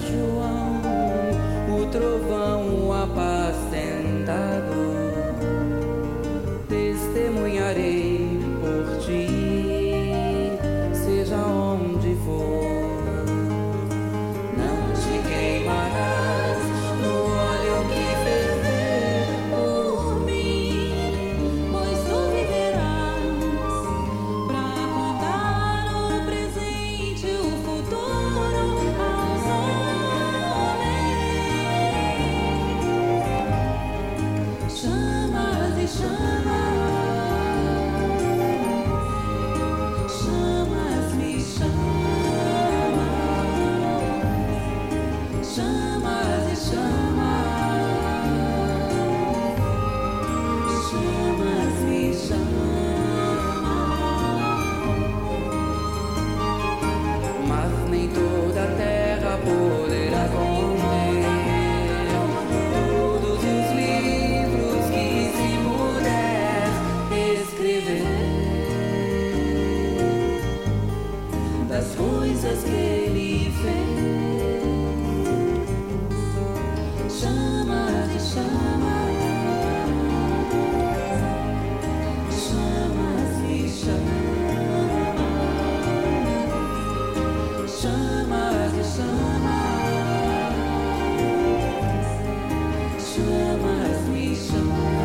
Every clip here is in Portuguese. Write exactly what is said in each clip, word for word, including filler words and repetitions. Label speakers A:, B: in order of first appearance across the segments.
A: João, o trovão apacentado, testemunharei por ti, seja onde for. Não te queimarás no óleo que ferver por mim, pois tu viverás pra contar o presente, o futuro aos homens. Chamas e chamas. Das coisas que ele fez, chamas e chamas, chamas e chamas, chamas e chamas, chamas e chamas.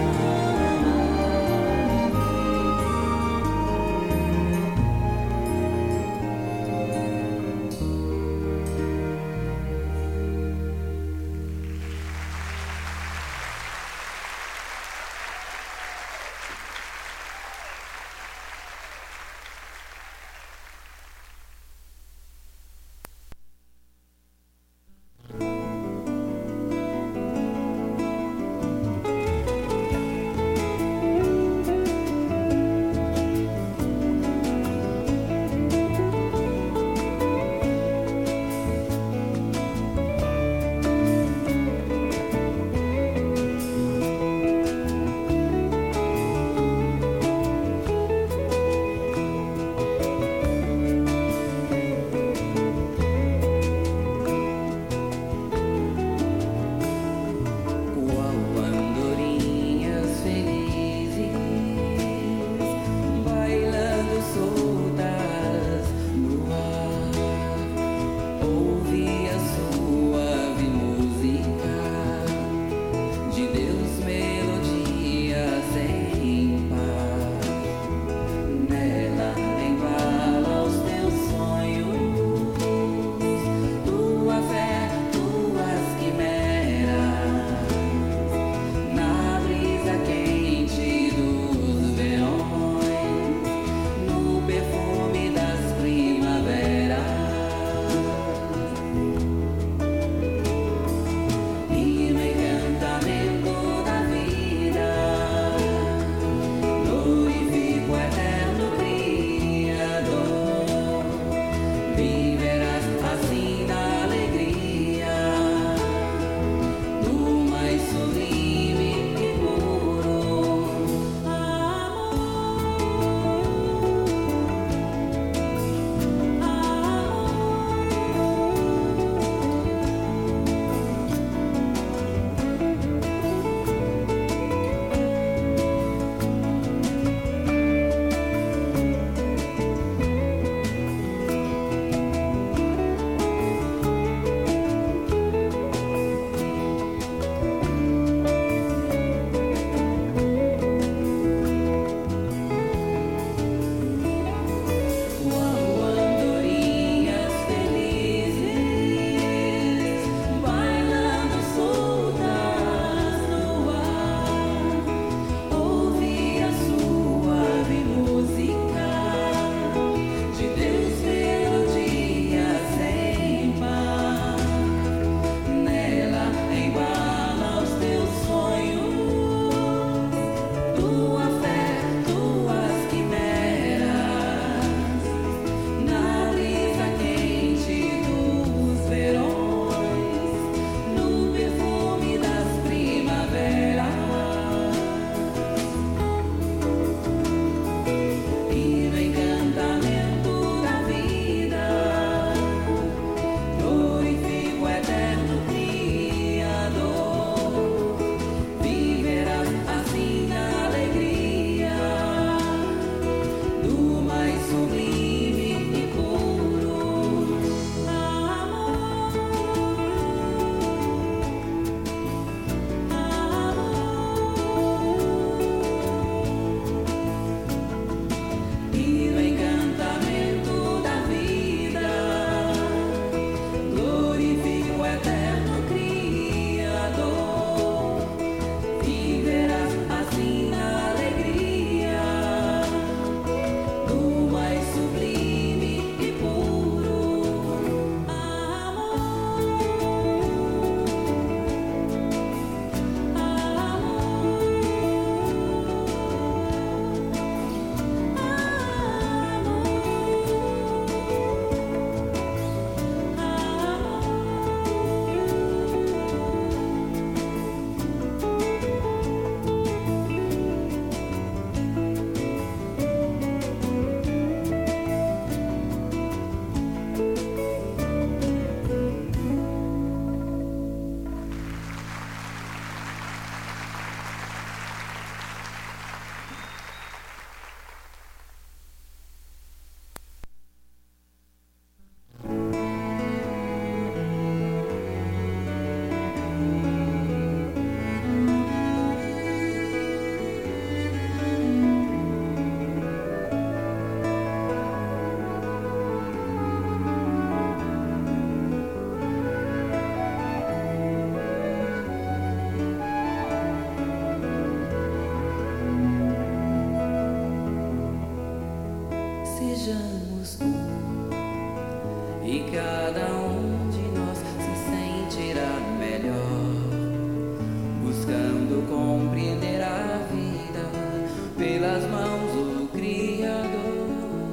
A: sejamos um, e cada um de nós se sentirá melhor, buscando compreender a vida pelas mãos do Criador.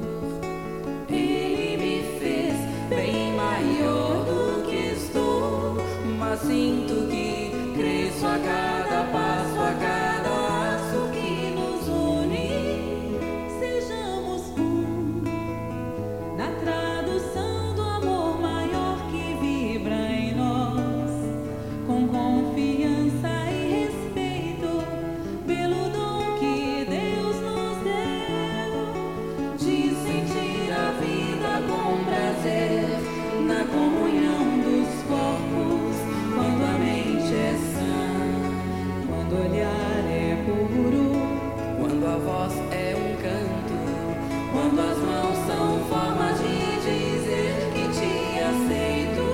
A: Ele me fez bem maior do que estou, mas sinto que cresço a cada passo, a cada laço que nos une. Sejamos um, na tradução do amor maior que vibra em nós, com confiança e respeito pelo dom que Deus nos deu, de sentir a vida com prazer na comunhão dos corpos, quando a mente é sã, quando o olhar é puro, quando a voz é um canto, quando as mãos são formas de dizer que te aceito.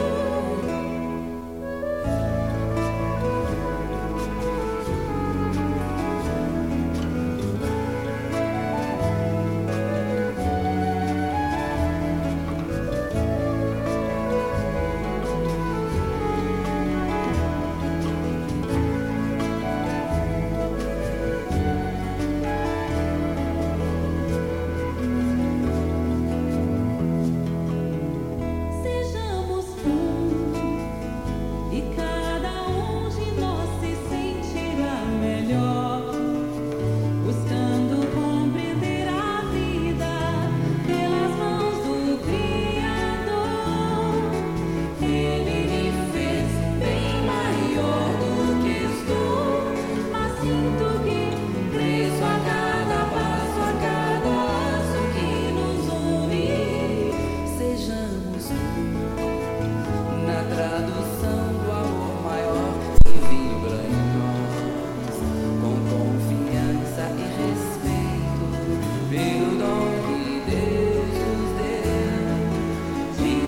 A: Sejamos um, e cada um de nós se sentirá melhor, buscando compreender a vida pelas mãos do Criador. Ele me fez bem maior do que estou, mas sinto que cresço a cada passo, a cada laço que nos une. Sejamos um, na tradução do amor maior que vibra em nós, com confiança e respeito pelo dom que Deus nos deu.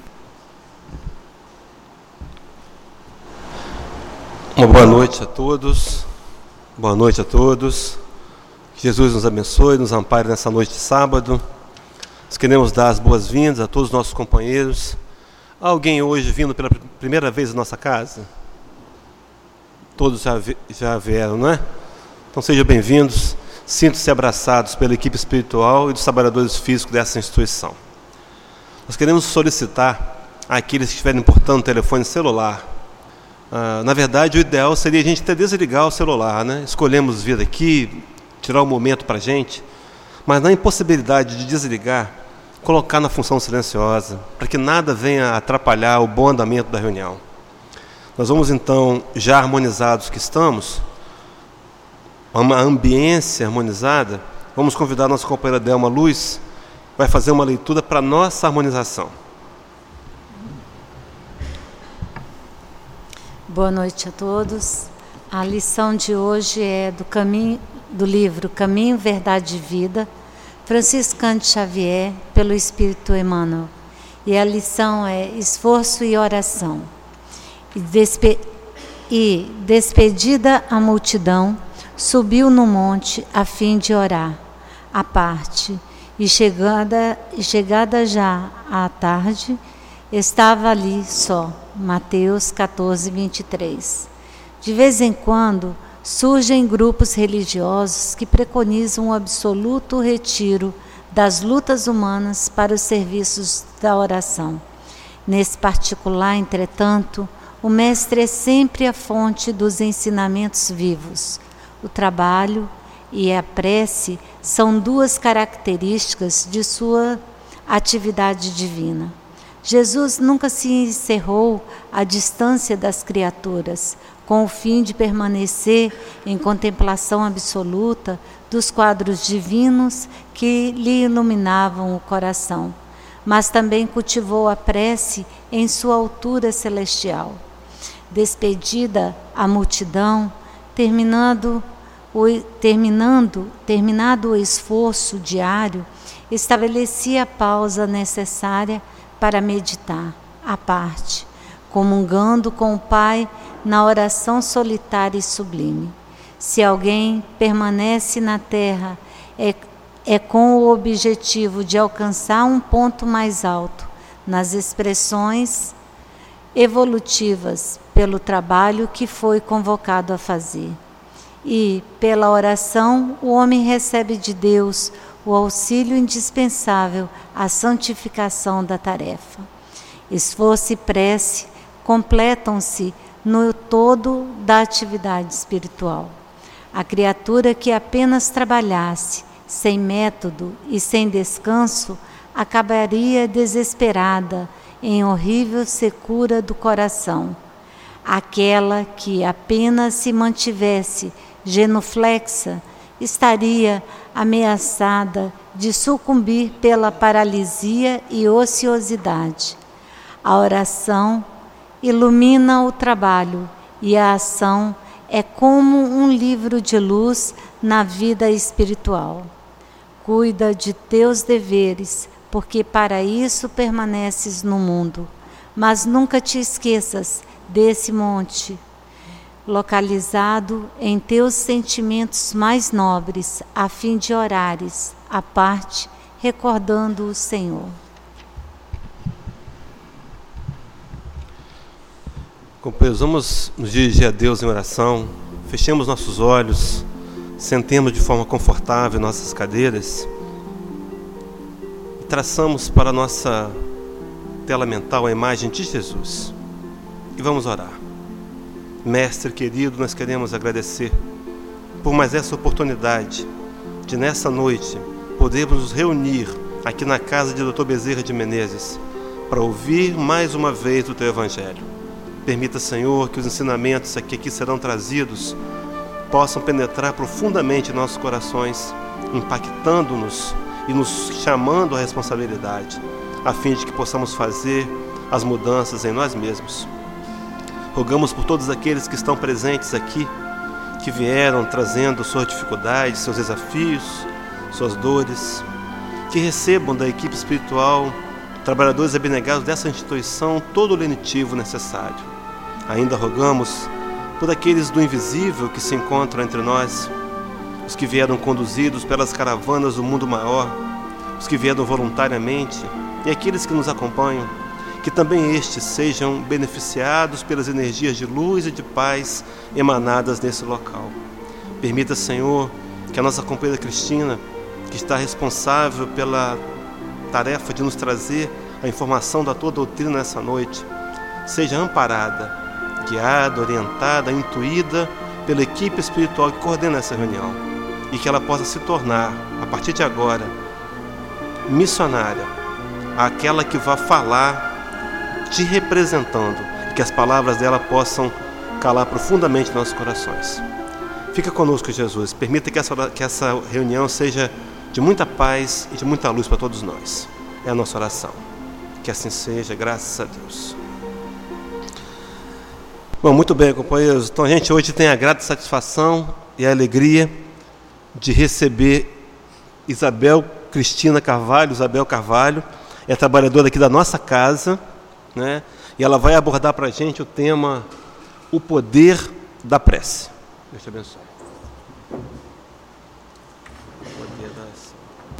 B: Uma boa noite a todos, boa noite a todos, que Jesus nos abençoe, nos ampare nessa noite de sábado. Nós queremos dar as boas-vindas a todos os nossos companheiros. Há alguém hoje vindo pela primeira vez à nossa casa? Todos já, vi- já vieram, não é? Então sejam bem-vindos, sintam-se abraçados pela equipe espiritual e dos trabalhadores físicos dessa instituição. Nós queremos solicitar àqueles que estiverem portando telefone celular. Ah, na verdade, o ideal seria a gente até desligar o celular, né? Escolhemos vir aqui, tirar um momento para a gente, mas na impossibilidade de desligar, colocar na função silenciosa, para que nada venha atrapalhar o bom andamento da reunião. Nós vamos então, já harmonizados que estamos, uma ambiência harmonizada, vamos convidar a nossa companheira Delma Luz, vai fazer uma leitura para a nossa harmonização.
C: Boa noite a todos. A lição de hoje é do, caminho, do livro Caminho, Verdade e Vida, Franciscano de Xavier, pelo Espírito Emmanuel. E a lição é esforço e oração. E, despe, e despedida a multidão, subiu no monte a fim de orar, à parte. E chegada, e chegada já à tarde, estava ali só. Mateus catorze, vinte e três. De vez em quando surgem grupos religiosos que preconizam um absoluto retiro das lutas humanas para os serviços da oração. Nesse particular, entretanto, o Mestre é sempre a fonte dos ensinamentos vivos. O trabalho e a prece são duas características de sua atividade divina. Jesus nunca se encerrou à distância das criaturas, com o fim de permanecer em contemplação absoluta dos quadros divinos que lhe iluminavam o coração, mas também cultivou a prece em sua altura celestial. Despedida a multidão, terminando o, terminando, terminado o esforço diário, estabelecia a pausa necessária para meditar, à parte, comungando com o Pai na oração solitária e sublime. Se alguém permanece na terra, é é com o objetivo de alcançar um ponto mais alto nas expressões evolutivas pelo trabalho que foi convocado a fazer. E, pela oração, o homem recebe de Deus o auxílio indispensável à santificação da tarefa. Esforço e prece completam-se no todo da atividade espiritual. A criatura que apenas trabalhasse, sem método e sem descanso, acabaria desesperada, em horrível secura do coração. Aquela que apenas se mantivesse genuflexa estaria ameaçada de sucumbir pela paralisia e ociosidade. A oração ilumina o trabalho e a ação é como um livro de luz na vida espiritual. Cuida de teus deveres, porque para isso permaneces no mundo. Mas nunca te esqueças desse monte, localizado em teus sentimentos mais nobres, a fim de orares à parte, recordando o Senhor.
B: Companheiros, vamos nos dirigir a Deus em oração. Fechemos nossos olhos, sentemos de forma confortável em nossas cadeiras e traçamos para a nossa tela mental a imagem de Jesus. E vamos orar. Mestre querido, nós queremos agradecer por mais essa oportunidade de nessa noite podermos nos reunir aqui na casa de doutor Bezerra de Menezes para ouvir mais uma vez o teu Evangelho. Permita, Senhor, que os ensinamentos que aqui serão trazidos possam penetrar profundamente em nossos corações, impactando-nos e nos chamando à responsabilidade, a fim de que possamos fazer as mudanças em nós mesmos. Rogamos por todos aqueles que estão presentes aqui, que vieram trazendo suas dificuldades, seus desafios, suas dores, que recebam da equipe espiritual, trabalhadores abnegados dessa instituição, todo o lenitivo necessário. Ainda rogamos por aqueles do invisível que se encontram entre nós, os que vieram conduzidos pelas caravanas do mundo maior, os que vieram voluntariamente e aqueles que nos acompanham, que também estes sejam beneficiados pelas energias de luz e de paz emanadas nesse local. Permita, Senhor, que a nossa companheira Cristina, que está responsável pela tarefa de nos trazer a informação da tua doutrina nessa noite, seja amparada, guiada, orientada, intuída pela equipe espiritual que coordena essa reunião, e que ela possa se tornar, a partir de agora, missionária, aquela que vai falar te representando, e que as palavras dela possam calar profundamente em nossos corações. Fica conosco, Jesus. Permita que essa, que essa reunião seja de muita paz e de muita luz para todos nós. É a nossa oração. Que assim seja, graças a Deus. Bom, muito bem, companheiros. Então a gente hoje tem a grata satisfação e a alegria de receber Isabel Cristina Carvalho. Isabel Carvalho é trabalhadora aqui da nossa casa, né? E ela vai abordar para a gente o tema O Poder da Prece. Deus te abençoe. O poder da ação.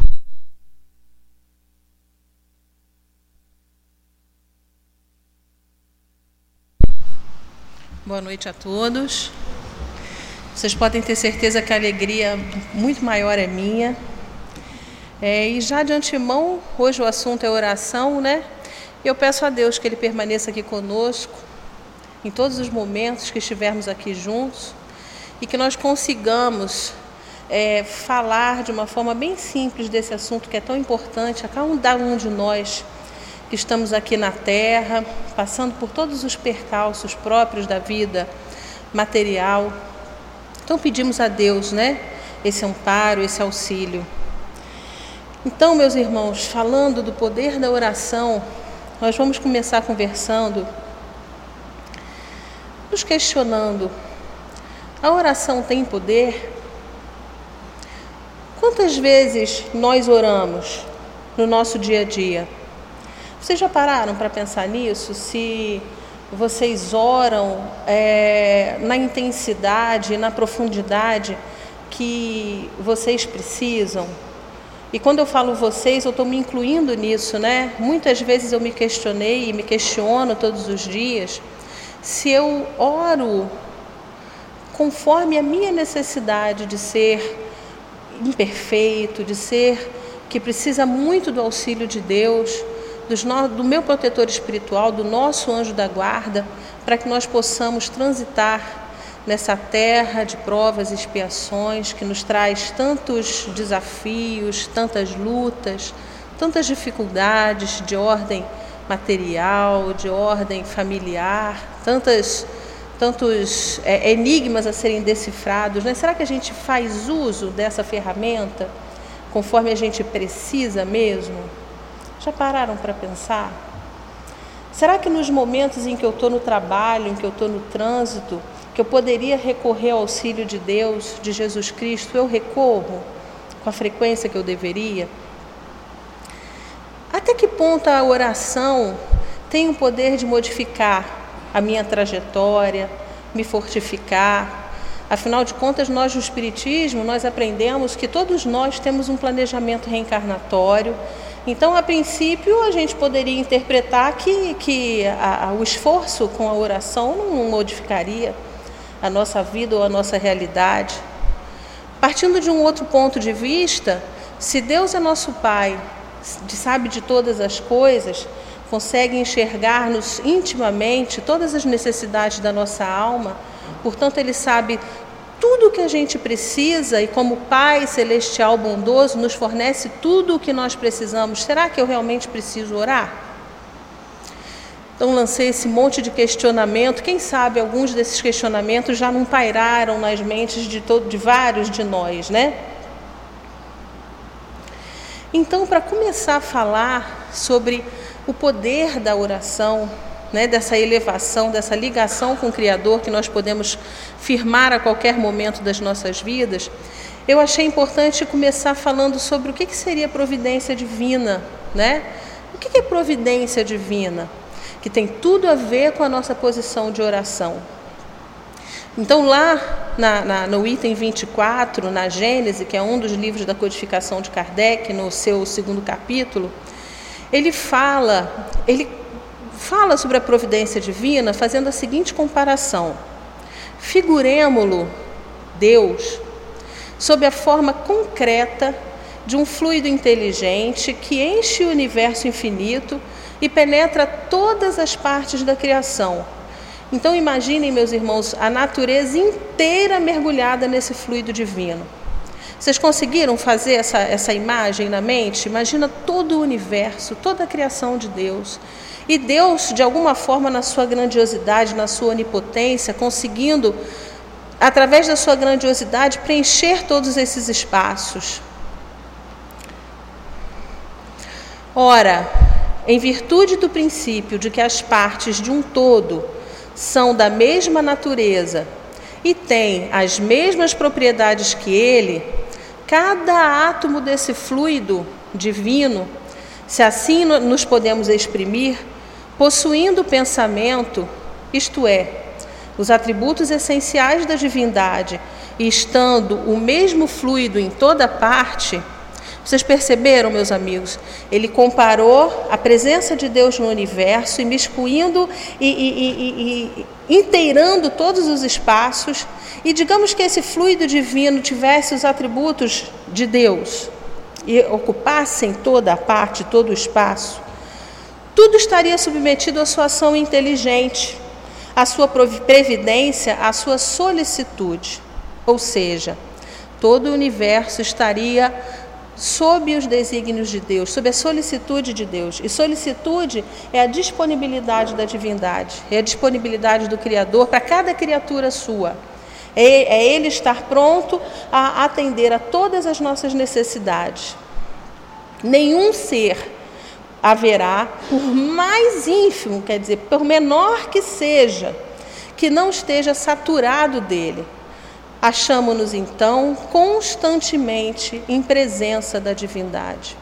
D: Boa noite a todos. Vocês podem ter certeza que a alegria muito maior é minha. É, e já de antemão, hoje o assunto é oração, né? Eu peço a Deus que Ele permaneça aqui conosco, em todos os momentos que estivermos aqui juntos, e que nós consigamos é, falar de uma forma bem simples desse assunto que é tão importante a cada um de nós que estamos aqui na Terra, passando por todos os percalços próprios da vida material. Então pedimos a Deus, né, esse amparo, esse auxílio. Então, meus irmãos, falando do poder da oração, nós vamos começar conversando, nos questionando: a oração tem poder? Quantas vezes nós oramos no nosso dia a dia? Vocês já pararam para pensar nisso? Se vocês oram é, na intensidade, na profundidade que vocês precisam? E quando eu falo vocês, eu estou me incluindo nisso, né? Muitas vezes eu me questionei e me questiono todos os dias se eu oro conforme a minha necessidade de ser imperfeito, de ser que precisa muito do auxílio de Deus, dos no, do meu protetor espiritual, do nosso anjo da guarda, para que nós possamos transitar nessa terra de provas e expiações que nos traz tantos desafios, tantas lutas, tantas dificuldades de ordem material, de ordem familiar, tantas, tantos é, enigmas a serem decifrados, né? Será que a gente faz uso dessa ferramenta conforme a gente precisa mesmo? Já pararam para pensar? Será que nos momentos em que eu estou no trabalho, em que eu estou no trânsito, que eu poderia recorrer ao auxílio de Deus, de Jesus Cristo, eu recorro com a frequência que eu deveria? Até que ponto a oração tem o poder de modificar a minha trajetória, me fortificar? Afinal de contas, nós no Espiritismo, nós aprendemos que todos nós temos um planejamento reencarnatório. Então, a princípio, a gente poderia interpretar que, que a, a, o esforço com a oração não modificaria a nossa vida ou a nossa realidade. Partindo de um outro ponto de vista, se Deus é nosso Pai, sabe de todas as coisas, consegue enxergar-nos intimamente todas as necessidades da nossa alma, portanto Ele sabe tudo o que a gente precisa e como Pai Celestial bondoso nos fornece tudo o que nós precisamos. Será que eu realmente preciso orar? Então lancei esse monte de questionamento. Quem sabe alguns desses questionamentos já não pairaram nas mentes de, todo, de vários de nós, né? Então, para começar a falar sobre o poder da oração, né, dessa elevação, dessa ligação com o Criador que nós podemos firmar a qualquer momento das nossas vidas, eu achei importante começar falando sobre o que, que seria providência divina, né? O que, que é providência divina? Que tem tudo a ver com a nossa posição de oração. Então lá na, na, no item vinte e quatro, na Gênese, que é um dos livros da codificação de Kardec, no seu segundo capítulo, ele fala, ele fala sobre a providência divina fazendo a seguinte comparação: figuremo-lo, Deus, sob a forma concreta de um fluido inteligente que enche o universo infinito e penetra todas as partes da criação. Então imaginem, meus irmãos, a natureza inteira mergulhada nesse fluido divino. Vocês conseguiram fazer essa, essa imagem na mente? Imagina todo o universo, toda a criação de Deus. E Deus, de alguma forma, na sua grandiosidade, na sua onipotência, conseguindo, através da sua grandiosidade, preencher todos esses espaços. Ora, em virtude do princípio de que as partes de um todo são da mesma natureza e têm as mesmas propriedades que ele, cada átomo desse fluido divino, se assim nos podemos exprimir, possuindo o pensamento, isto é, os atributos essenciais da divindade, e estando o mesmo fluido em toda parte. Vocês perceberam, meus amigos? Ele comparou a presença de Deus no universo, imiscuindo e, e, e, e inteirando todos os espaços, e digamos que esse fluido divino tivesse os atributos de Deus e ocupassem toda a parte, todo o espaço, tudo estaria submetido à sua ação inteligente, à sua previdência, à sua solicitude. Ou seja, todo o universo estaria sob os desígnios de Deus, sob a solicitude de Deus. E solicitude é a disponibilidade da divindade, é a disponibilidade do Criador para cada criatura sua. É, é Ele estar pronto a atender a todas as nossas necessidades. Nenhum ser haverá, por mais ínfimo, quer dizer, por menor que seja, que não esteja saturado dele. Achamo-nos, então, constantemente em presença da divindade.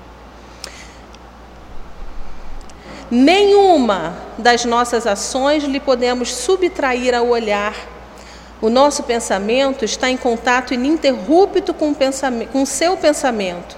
D: Nenhuma das nossas ações lhe podemos subtrair ao olhar. O nosso pensamento está em contato ininterrupto com o pensamento, com o seu pensamento,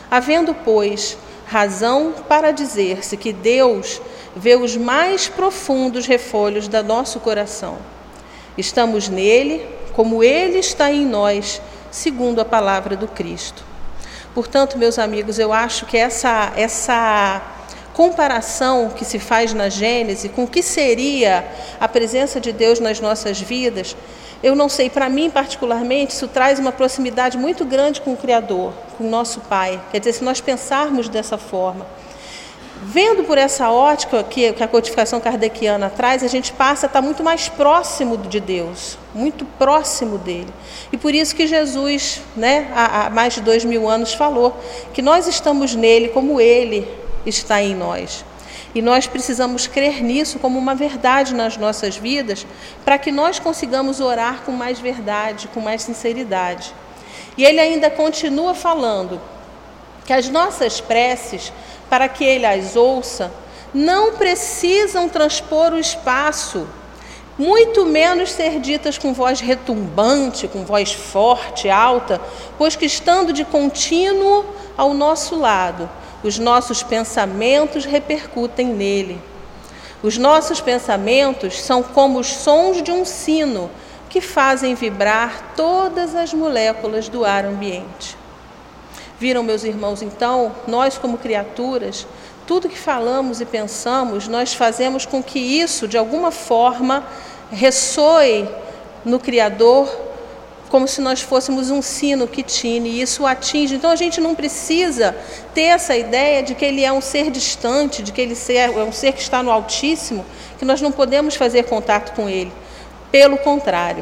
D: Havendo, pois, razão para dizer-se que Deus vê os mais profundos refolhos do nosso coração. Estamos nele, como ele está em nós, segundo a palavra do Cristo. Portanto, meus amigos, eu acho que essa, essa comparação que se faz na Gênesis com o que seria a presença de Deus nas nossas vidas, eu não sei, para mim particularmente, isso traz uma proximidade muito grande com o Criador, com o nosso Pai. Quer dizer, se nós pensarmos dessa forma, vendo por essa ótica que, que a codificação kardeciana traz, a gente passa a estar muito mais próximo de Deus, muito próximo dele. E por isso que Jesus, né, há, há mais de dois mil anos, falou que nós estamos nele como ele está em nós. E nós precisamos crer nisso como uma verdade nas nossas vidas, para que nós consigamos orar com mais verdade, com mais sinceridade. E ele ainda continua falando que as nossas preces, para que ele as ouça, não precisam transpor o espaço, muito menos ser ditas com voz retumbante, com voz forte, alta, pois que estando de contínuo ao nosso lado, os nossos pensamentos repercutem nele. Os nossos pensamentos são como os sons de um sino que fazem vibrar todas as moléculas do ar ambiente. Viram, meus irmãos, então, nós como criaturas, tudo que falamos e pensamos, nós fazemos com que isso, de alguma forma, ressoe no Criador, como se nós fôssemos um sino que tine, e isso o atinge. Então a gente não precisa ter essa ideia de que ele é um ser distante, de que ele é um ser que está no Altíssimo, que nós não podemos fazer contato com ele. Pelo contrário.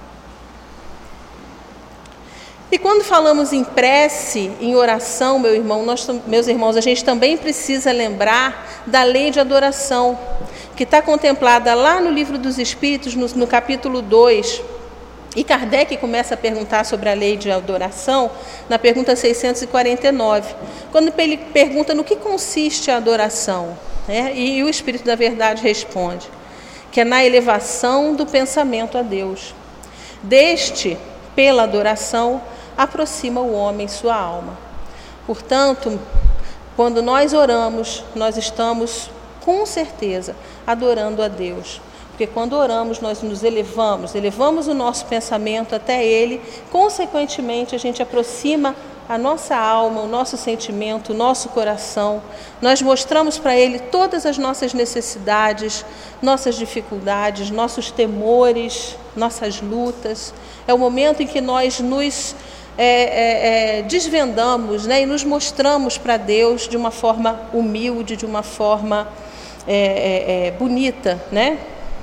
D: E quando falamos em prece, em oração, meu irmão, nós, meus irmãos, a gente também precisa lembrar da lei de adoração, que está contemplada lá no Livro dos Espíritos, no, no capítulo dois. E Kardec começa a perguntar sobre a lei de adoração na pergunta seiscentos e quarenta e nove, quando ele pergunta no que consiste a adoração, né? E o Espírito da Verdade responde que é na elevação do pensamento a Deus. Deste, pela adoração, aproxima o homem sua alma. Portanto, quando nós oramos, nós estamos, com certeza, adorando a Deus. Porque quando oramos, nós nos elevamos, elevamos o nosso pensamento até Ele, consequentemente, a gente aproxima a nossa alma, o nosso sentimento, o nosso coração. Nós mostramos para Ele todas as nossas necessidades, nossas dificuldades, nossos temores, nossas lutas. É o momento em que nós nos é, é, é, desvendamos, né, e nos mostramos para Deus de uma forma humilde, de uma forma é, é, é, bonita, né?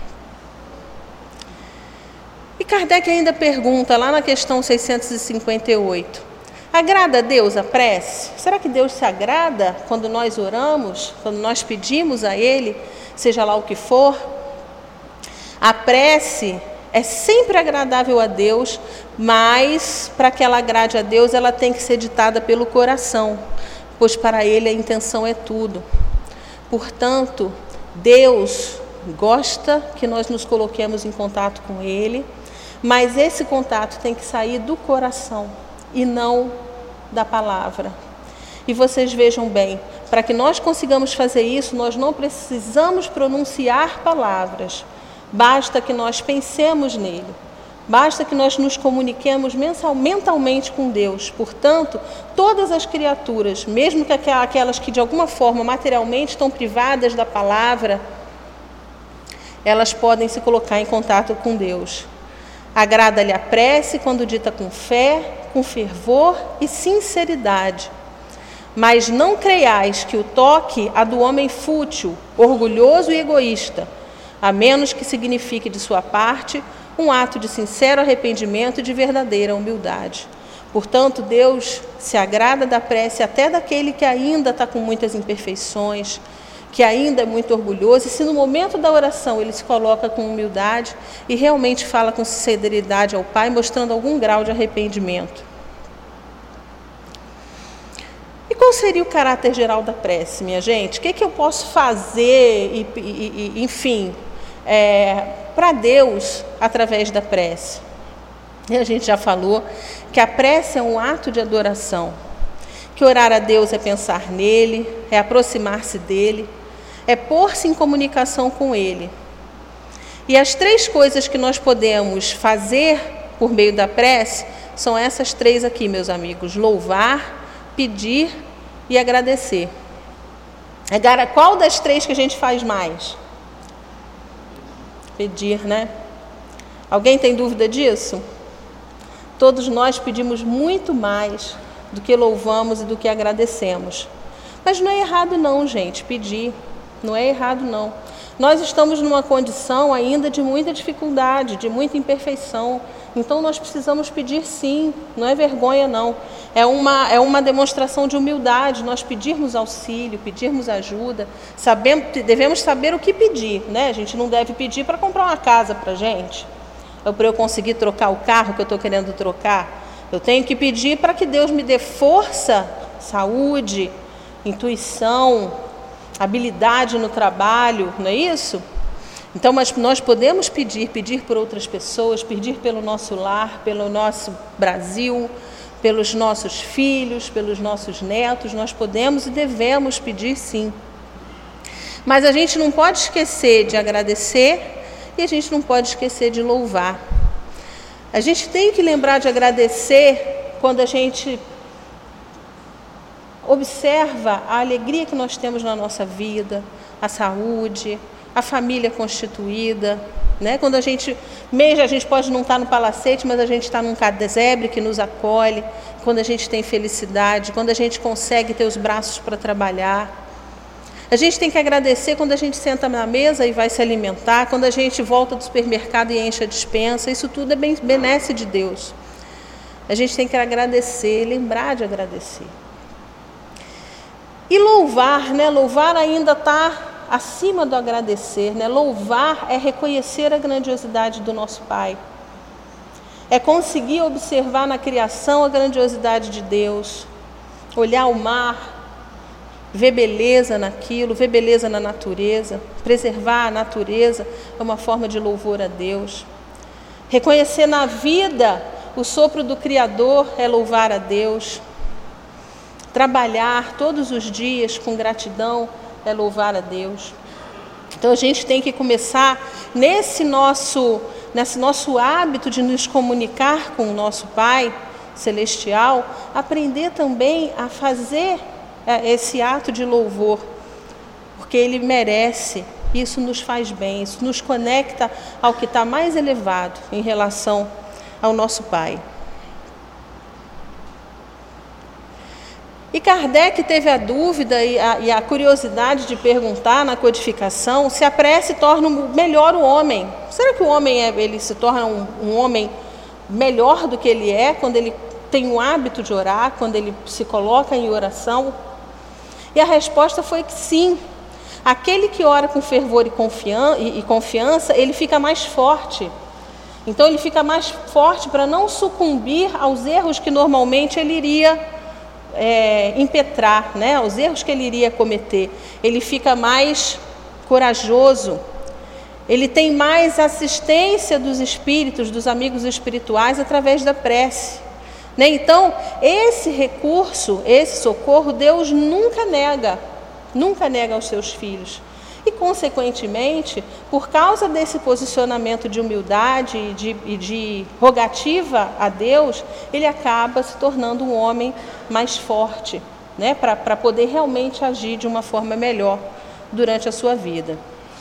D: E Kardec ainda pergunta, lá na questão seiscentos e cinquenta e oito, agrada a Deus a prece? Será que Deus se agrada quando nós oramos, quando nós pedimos a Ele, seja lá o que for? A prece é sempre agradável a Deus, mas para que ela agrade a Deus, ela tem que ser ditada pelo coração, pois para Ele a intenção é tudo. Portanto, Deus gosta que nós nos coloquemos em contato com Ele, mas esse contato tem que sair do coração e não da palavra. E vocês vejam bem, para que nós consigamos fazer isso, nós não precisamos pronunciar palavras, basta que nós pensemos nele, basta que nós nos comuniquemos mensal, mentalmente com Deus. Portanto, todas as criaturas, mesmo que aquelas que de alguma forma materialmente estão privadas da palavra, elas podem se colocar em contato com Deus. Agrada-lhe a prece quando dita com fé, com fervor e sinceridade. Mas não creiais que o toque há do homem fútil, orgulhoso e egoísta, a menos que signifique de sua parte um ato de sincero arrependimento e de verdadeira humildade. Portanto, Deus se agrada da prece até daquele que ainda está com muitas imperfeições, que ainda é muito orgulhoso, e se no momento da oração ele se coloca com humildade e realmente fala com sinceridade ao Pai, mostrando algum grau de arrependimento. E qual seria o caráter geral da prece, minha gente? O que, é que eu posso fazer, e, e, e, enfim, é, para Deus através da prece? E a gente já falou que a prece é um ato de adoração, que orar a Deus é pensar nele, é aproximar-se dele, é pôr-se em comunicação com ele. E as três coisas que nós podemos fazer por meio da prece são essas três aqui, meus amigos: louvar, pedir e agradecer. Agora, qual das três que a gente faz mais? Pedir, né? Alguém tem dúvida disso? Todos nós pedimos muito mais do que louvamos e do que agradecemos. Mas não é errado não, gente, pedir. Não é errado não. Nós estamos numa condição ainda de muita dificuldade, de muita imperfeição. Então nós precisamos pedir sim, não é vergonha não. É uma, é uma demonstração de humildade, nós pedirmos auxílio, pedirmos ajuda. Sabemos, devemos saber o que pedir, né? A gente não deve pedir para comprar uma casa para a gente, ou para eu conseguir trocar o carro que eu estou querendo trocar. Eu tenho que pedir para que Deus me dê força, saúde, intuição, habilidade no trabalho, não é isso? Então, mas nós podemos pedir, pedir por outras pessoas, pedir pelo nosso lar, pelo nosso Brasil, pelos nossos filhos, pelos nossos netos. Nós podemos e devemos pedir sim. Mas a gente não pode esquecer de agradecer e a gente não pode esquecer de louvar. A gente tem que lembrar de agradecer quando a gente observa a alegria que nós temos na nossa vida, a saúde, a família constituída, né? Quando a gente, mesmo a gente pode não estar no palacete, mas a gente está num casebre que nos acolhe, quando a gente tem felicidade, quando a gente consegue ter os braços para trabalhar. A gente tem que agradecer quando a gente senta na mesa e vai se alimentar, quando a gente volta do supermercado e enche a despensa. Isso tudo é bem, benesse de Deus. A gente tem que agradecer, lembrar de agradecer. E louvar, né? Louvar ainda está acima do agradecer, né? Louvar é reconhecer a grandiosidade do nosso Pai. É conseguir observar na criação a grandiosidade de Deus, olhar o mar, ver beleza naquilo, ver beleza na natureza, preservar a natureza é uma forma de louvor a Deus. Reconhecer na vida o sopro do Criador é louvar a Deus. Trabalhar todos os dias com gratidão é louvar a Deus. Então a gente tem que começar nesse nosso, nesse nosso hábito de nos comunicar com o nosso Pai Celestial, aprender também a fazer esse ato de louvor, porque Ele merece. Isso nos faz bem, isso nos conecta ao que está mais elevado em relação ao nosso Pai. E Kardec teve a dúvida e a, e a curiosidade de perguntar na codificação se a prece torna melhor o homem. Será que o homem é, ele se torna um, um homem melhor do que ele é quando ele tem o hábito de orar, quando ele se coloca em oração? E a resposta foi que sim. Aquele que ora com fervor e, confian- e, e confiança, ele fica mais forte. Então ele fica mais forte para não sucumbir aos erros que normalmente ele iria É, impetrar, né, os erros que ele iria cometer. Ele fica mais corajoso, ele tem mais assistência dos espíritos, dos amigos espirituais através da prece, né? Então, esse recurso, esse socorro, Deus nunca nega, nunca nega aos seus filhos. E, consequentemente, por causa desse posicionamento de humildade e de, e de rogativa a Deus, ele acaba se tornando um homem mais forte, né, para poder realmente agir de uma forma melhor durante a sua vida.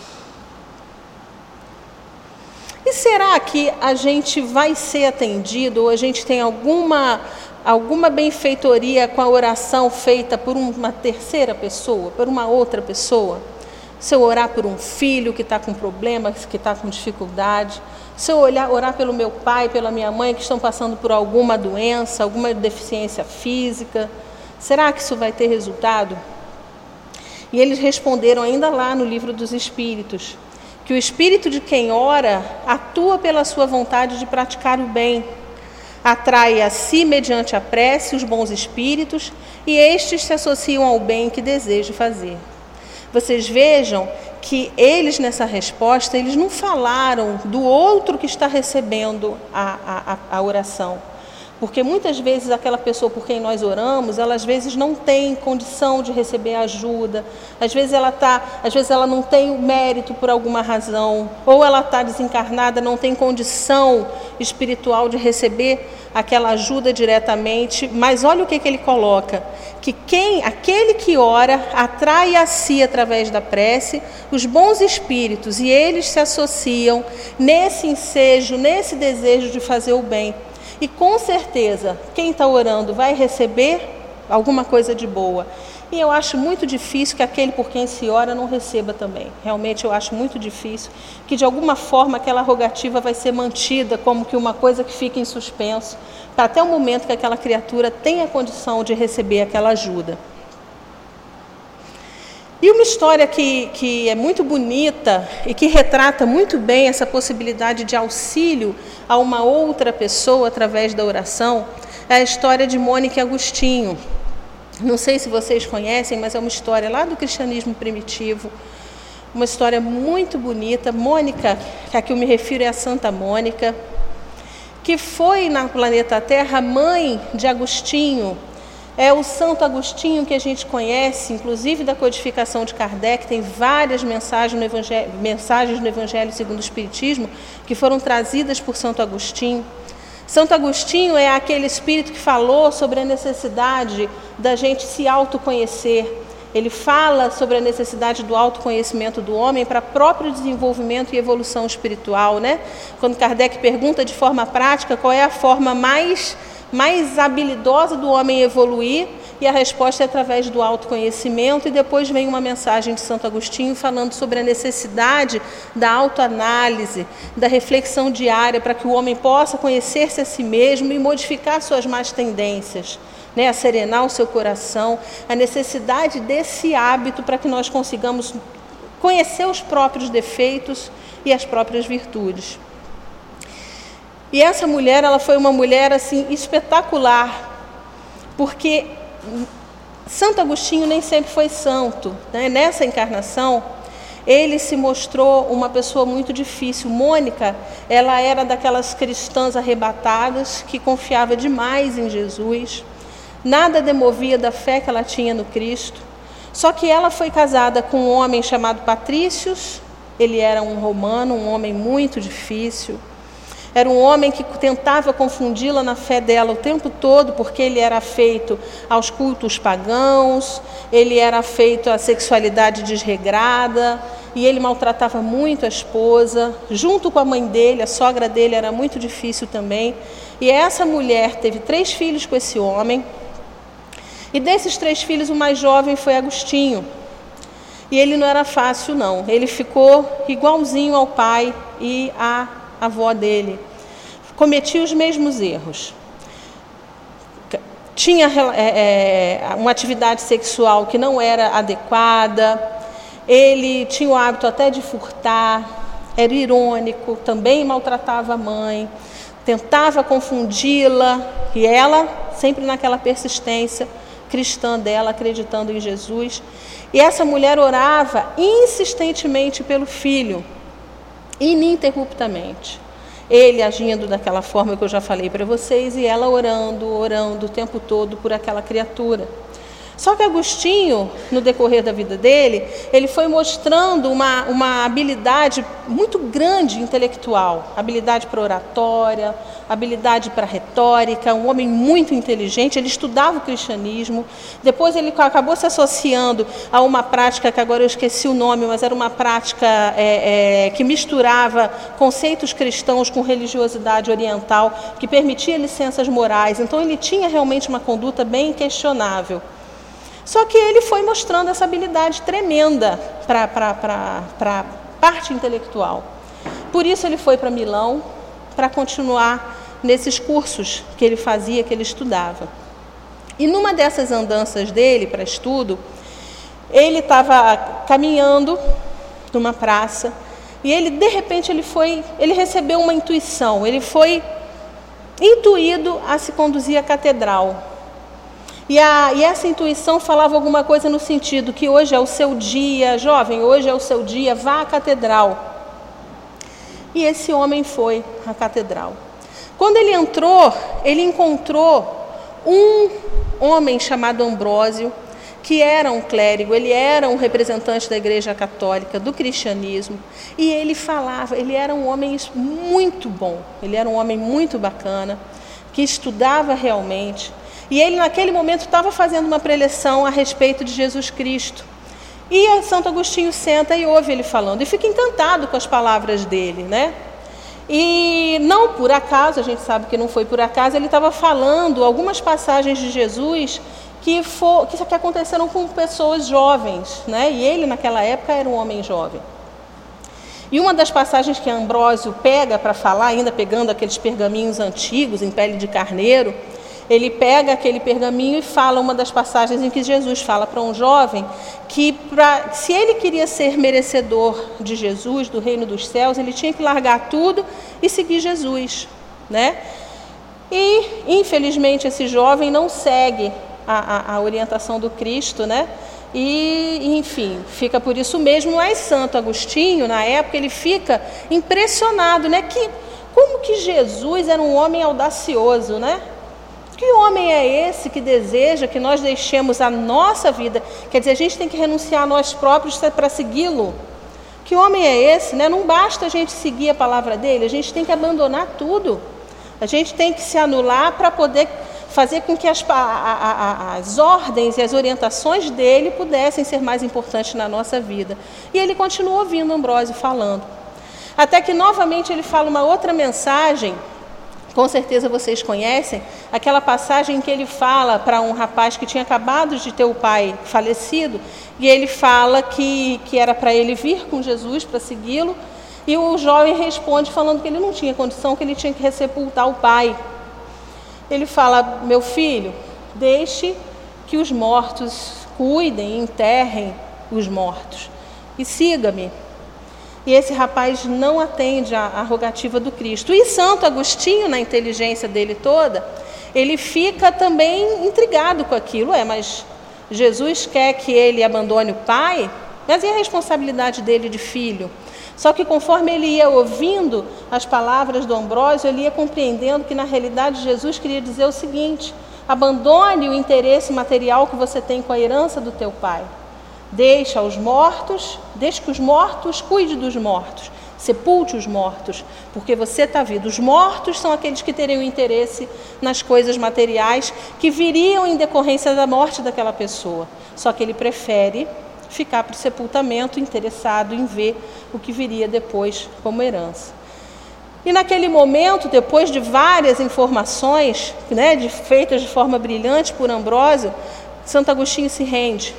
D: E será que a gente vai ser atendido, ou a gente tem alguma, alguma benfeitoria com a oração feita por uma terceira pessoa, por uma outra pessoa? Se eu orar por um filho que está com problemas, que está com dificuldade, se eu olhar, orar pelo meu pai, pela minha mãe, que estão passando por alguma doença, alguma deficiência física, será que isso vai ter resultado? E eles responderam ainda lá no Livro dos Espíritos, que o espírito de quem ora atua pela sua vontade de praticar o bem, atrai a si, mediante a prece, os bons espíritos, e estes se associam ao bem que deseja fazer. Vocês vejam que eles, nessa resposta, eles não falaram do outro que está recebendo a, a, a oração, Porque muitas vezes aquela pessoa por quem nós oramos, ela às vezes não tem condição de receber ajuda, às vezes ela tá, às vezes ela não tem o mérito por alguma razão, ou ela está desencarnada, não tem condição espiritual de receber aquela ajuda diretamente. Mas olha o que, que ele coloca, que quem, aquele que ora atrai a si através da prece os bons espíritos, e eles se associam nesse ensejo, nesse desejo de fazer o bem. E com certeza, quem está orando vai receber alguma coisa de boa. E eu acho muito difícil que aquele por quem se ora não receba também. Realmente eu acho muito difícil que de alguma forma aquela rogativa vai ser mantida como que uma coisa que fica em suspenso, para até o momento que aquela criatura tenha condição de receber aquela ajuda. E uma história que, que é muito bonita e que retrata muito bem essa possibilidade de auxílio a uma outra pessoa através da oração é a história de Mônica e Agostinho. Não sei se vocês conhecem, mas é uma história lá do cristianismo primitivo, uma história muito bonita. Mônica, a que eu me refiro é a Santa Mônica, que foi na planeta Terra mãe de Agostinho. É o Santo Agostinho que a gente conhece, inclusive da codificação de Kardec, tem várias mensagens no Evangelho, mensagens no Evangelho segundo o Espiritismo que foram trazidas por Santo Agostinho. Santo Agostinho é aquele espírito que falou sobre a necessidade da gente se autoconhecer. Ele fala sobre a necessidade do autoconhecimento do homem para próprio desenvolvimento e evolução espiritual, né? Quando Kardec pergunta de forma prática qual é a forma mais... mais habilidosa do homem evoluir, e a resposta é através do autoconhecimento. E depois vem uma mensagem de Santo Agostinho falando sobre a necessidade da autoanálise, da reflexão diária, para que o homem possa conhecer-se a si mesmo e modificar suas más tendências, né? A serenar o seu coração, a necessidade desse hábito para que nós consigamos conhecer os próprios defeitos e as próprias virtudes. E essa mulher, ela foi uma mulher assim espetacular, porque Santo Agostinho nem sempre foi santo, né? Nessa encarnação, ele se mostrou uma pessoa muito difícil. Mônica, ela era daquelas cristãs arrebatadas que confiava demais em Jesus, nada demovia da fé que ela tinha no Cristo. Só que ela foi casada com um homem chamado Patrícios, ele era um romano, um homem muito difícil. Era um homem que tentava confundi-la na fé dela o tempo todo, porque ele era afeito aos cultos pagãos, ele era afeito à sexualidade desregrada, e ele maltratava muito a esposa. Junto com a mãe dele, a sogra dele, era muito difícil também. E essa mulher teve três filhos com esse homem, e desses três filhos o mais jovem foi Agostinho. E ele não era fácil não, ele ficou igualzinho ao pai e à a avó dele, cometia os mesmos erros, tinha é, é, uma atividade sexual que não era adequada, ele tinha o hábito até de furtar, era irônico, também maltratava a mãe, tentava confundi-la, e ela sempre naquela persistência cristã dela, acreditando em Jesus. E essa mulher orava insistentemente pelo filho, ininterruptamente. Ele agindo daquela forma que eu já falei para vocês, e ela orando, orando o tempo todo por aquela criatura. Só que Agostinho, no decorrer da vida dele, ele foi mostrando uma, uma habilidade muito grande intelectual, habilidade para oratória, habilidade para retórica, um homem muito inteligente. Ele estudava o cristianismo, depois ele acabou se associando a uma prática que agora eu esqueci o nome, mas era uma prática é, é, que misturava conceitos cristãos com religiosidade oriental, que permitia licenças morais. Então ele tinha realmente uma conduta bem questionável. Só que ele foi mostrando essa habilidade tremenda para a parte intelectual. Por isso ele foi para Milão, para continuar nesses cursos que ele fazia, que ele estudava. E numa dessas andanças dele para estudo, ele estava caminhando numa praça, e ele, de repente, ele, foi, ele recebeu uma intuição, ele foi intuído a se conduzir à catedral. E, a, e essa intuição falava alguma coisa no sentido que hoje é o seu dia, jovem, hoje é o seu dia, vá à catedral. E esse homem foi à catedral. Quando ele entrou, ele encontrou um homem chamado Ambrósio, que era um clérigo, ele era um representante da Igreja Católica, do cristianismo, e ele falava, ele era um homem muito bom, ele era um homem muito bacana, que estudava realmente, e ele naquele momento estava fazendo uma preleção a respeito de Jesus Cristo. E Santo Agostinho senta e ouve ele falando, e fica encantado com as palavras dele, né? E não por acaso, a gente sabe que não foi por acaso, ele estava falando algumas passagens de Jesus que, for, que, que aconteceram com pessoas jovens, né? E ele naquela época era um homem jovem. E uma das passagens que Ambrósio pega para falar, ainda pegando aqueles pergaminhos antigos em pele de carneiro, ele pega aquele pergaminho e fala uma das passagens em que Jesus fala para um jovem que pra, se ele queria ser merecedor de Jesus, do reino dos céus, ele tinha que largar tudo e seguir Jesus, né? E, infelizmente, esse jovem não segue a, a, a orientação do Cristo, né? E, enfim, fica por isso mesmo. Mas Santo Agostinho, na época, ele fica impressionado, né? Que, como que Jesus era um homem audacioso, né? Que homem é esse que deseja que nós deixemos a nossa vida? Quer dizer, a gente tem que renunciar a nós próprios para segui-lo. Que homem é esse, né? Não basta a gente seguir a palavra dele, a gente tem que abandonar tudo. A gente tem que se anular para poder fazer com que as, a, a, a, as ordens e as orientações dele pudessem ser mais importantes na nossa vida. E ele continua ouvindo Ambrósio falando. Até que novamente ele fala uma outra mensagem. Com certeza vocês conhecem, aquela passagem em que ele fala para um rapaz que tinha acabado de ter o pai falecido, e ele fala que, que era para ele vir com Jesus para segui-lo, e o jovem responde falando que ele não tinha condição, que ele tinha que ressepultar o pai. Ele fala, meu filho, deixe que os mortos cuidem, enterrem os mortos, e siga-me. E esse rapaz não atende à rogativa do Cristo. E Santo Agostinho, na inteligência dele toda, ele fica também intrigado com aquilo. É, mas Jesus quer que ele abandone o pai? Mas e a responsabilidade dele de filho? Só que conforme ele ia ouvindo as palavras do Ambrósio, ele ia compreendendo que na realidade Jesus queria dizer o seguinte: abandone o interesse material que você tem com a herança do teu pai. Deixa os mortos, deixe que os mortos cuide dos mortos, sepulte os mortos, porque você está vivo. Os mortos são aqueles que teriam interesse nas coisas materiais que viriam em decorrência da morte daquela pessoa. Só que ele prefere ficar para o sepultamento, interessado em ver o que viria depois como herança. E naquele momento, depois de várias informações, né, de, feitas de forma brilhante por Ambrósio, Santo Agostinho se rende.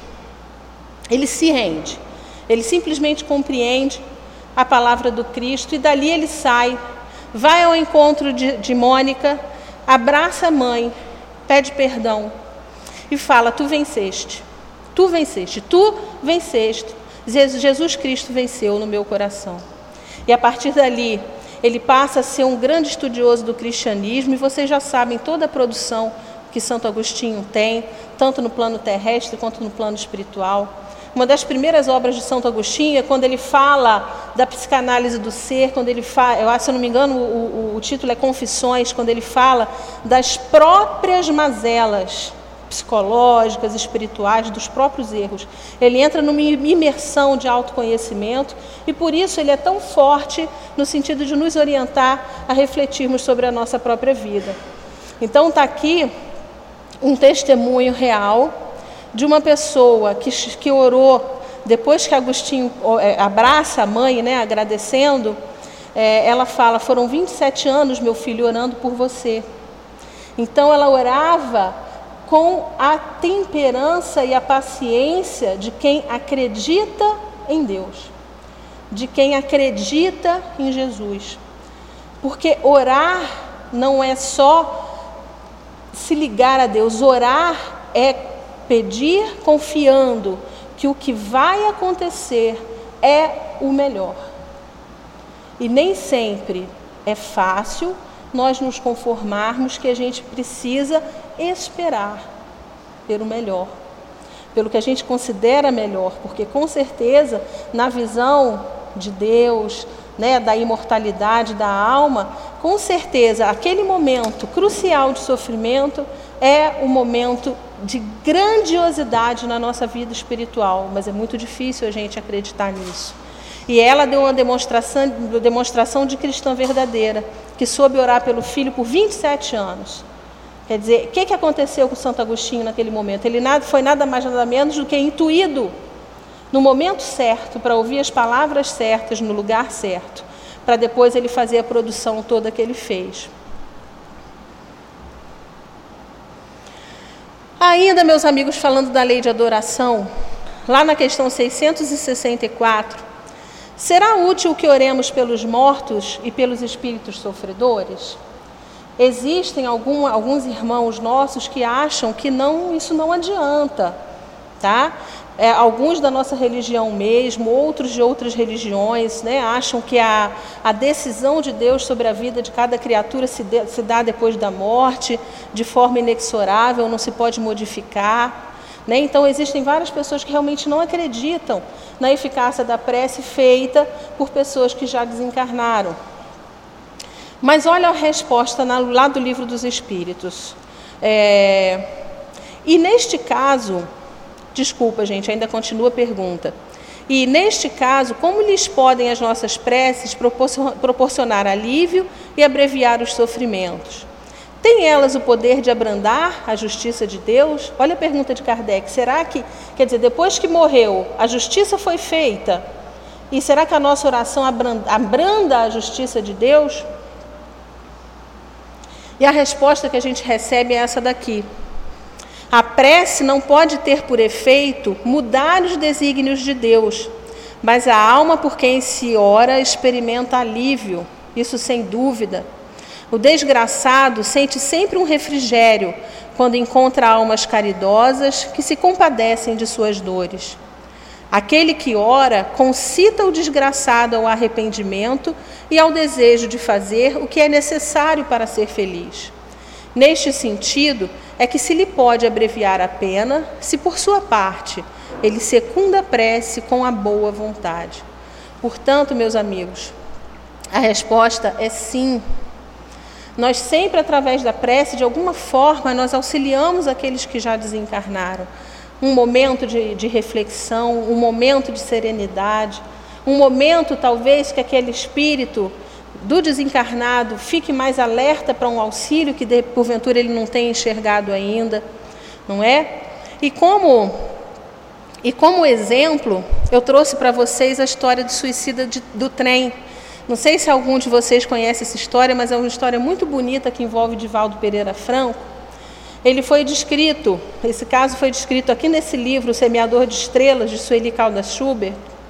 D: Ele se rende, ele simplesmente compreende a palavra do Cristo e dali ele sai, vai ao encontro de, de Mônica, abraça a mãe, pede perdão e fala, tu venceste, tu venceste, tu venceste, Jesus Cristo venceu no meu coração. E a partir dali, ele passa a ser um grande estudioso do cristianismo e vocês já sabem toda a produção que Santo Agostinho tem, tanto no plano terrestre quanto no plano espiritual. Uma das primeiras obras de Santo Agostinho é quando ele fala da psicanálise do ser, quando ele fala, eu acho, se eu não me engano, o, o, o título é Confissões, quando ele fala das próprias mazelas psicológicas, espirituais, dos próprios erros. Ele entra numa imersão de autoconhecimento e por isso ele é tão forte no sentido de nos orientar a refletirmos sobre a nossa própria vida. Então está aqui um testemunho real de uma pessoa que, que orou, depois que Agostinho é, abraça a mãe, né, agradecendo, é, ela fala, foram vinte e sete anos, meu filho, orando por você. Então ela orava com a temperança e a paciência de quem acredita em Deus, de quem acredita em Jesus. Porque orar não é só se ligar a Deus, orar é pedir confiando que o que vai acontecer é o melhor. E nem sempre é fácil nós nos conformarmos que a gente precisa esperar pelo melhor, pelo que a gente considera melhor, porque com certeza na visão de Deus, né, da imortalidade da alma, com certeza, aquele momento crucial de sofrimento é um momento de grandiosidade na nossa vida espiritual, mas é muito difícil a gente acreditar nisso. E ela deu uma demonstração, demonstração de cristã verdadeira, que soube orar pelo filho por vinte e sete anos. Quer dizer, o que, que aconteceu com Santo Agostinho naquele momento? Ele nada, foi nada mais nada menos do que intuído no momento certo, para ouvir as palavras certas, no lugar certo, para depois ele fazer a produção toda que ele fez. Ainda, meus amigos, falando da lei de adoração, lá na questão seiscentos e sessenta e quatro, será útil que oremos pelos mortos e pelos espíritos sofredores? Existem algum, alguns irmãos nossos que acham que não, isso não adianta, tá? É, alguns da nossa religião mesmo, outros de outras religiões, né, acham que a, a decisão de Deus sobre a vida de cada criatura se, de, se dá depois da morte, de forma inexorável, não se pode modificar. Né? Então, existem várias pessoas que realmente não acreditam na eficácia da prece feita por pessoas que já desencarnaram. Mas olha a resposta na, lá do Livro dos Espíritos. É, e neste caso... Desculpa, gente, ainda continua a pergunta. E, neste caso, como lhes podem as nossas preces proporcionar alívio e abreviar os sofrimentos? Têm elas o poder de abrandar a justiça de Deus? Olha a pergunta de Kardec. Será que, quer dizer, depois que morreu, a justiça foi feita? E será que a nossa oração abranda, abranda a justiça de Deus? E a resposta que a gente recebe é essa daqui. A prece não pode ter por efeito mudar os desígnios de Deus, mas a alma por quem se ora experimenta alívio, isso sem dúvida. O desgraçado sente sempre um refrigério quando encontra almas caridosas que se compadecem de suas dores. Aquele que ora concita o desgraçado ao arrependimento e ao desejo de fazer o que é necessário para ser feliz. Neste sentido, é que se lhe pode abreviar a pena, se por sua parte ele secunda a prece com a boa vontade. Portanto, meus amigos, a resposta é sim. Nós sempre, através da prece, de alguma forma, nós auxiliamos aqueles que já desencarnaram. Um momento de, de reflexão, um momento de serenidade, um momento, talvez, que aquele espírito do desencarnado fique mais alerta para um auxílio que, de, porventura, ele não tenha enxergado ainda, não é? E como, e como exemplo, eu trouxe para vocês a história do suicida de, do trem. Não sei se algum de vocês conhece essa história, mas é uma história muito bonita que envolve Divaldo Pereira Franco. Ele foi descrito, esse caso foi descrito aqui nesse livro, O Semeador de Estrelas, de Sueli Caldas Schubert.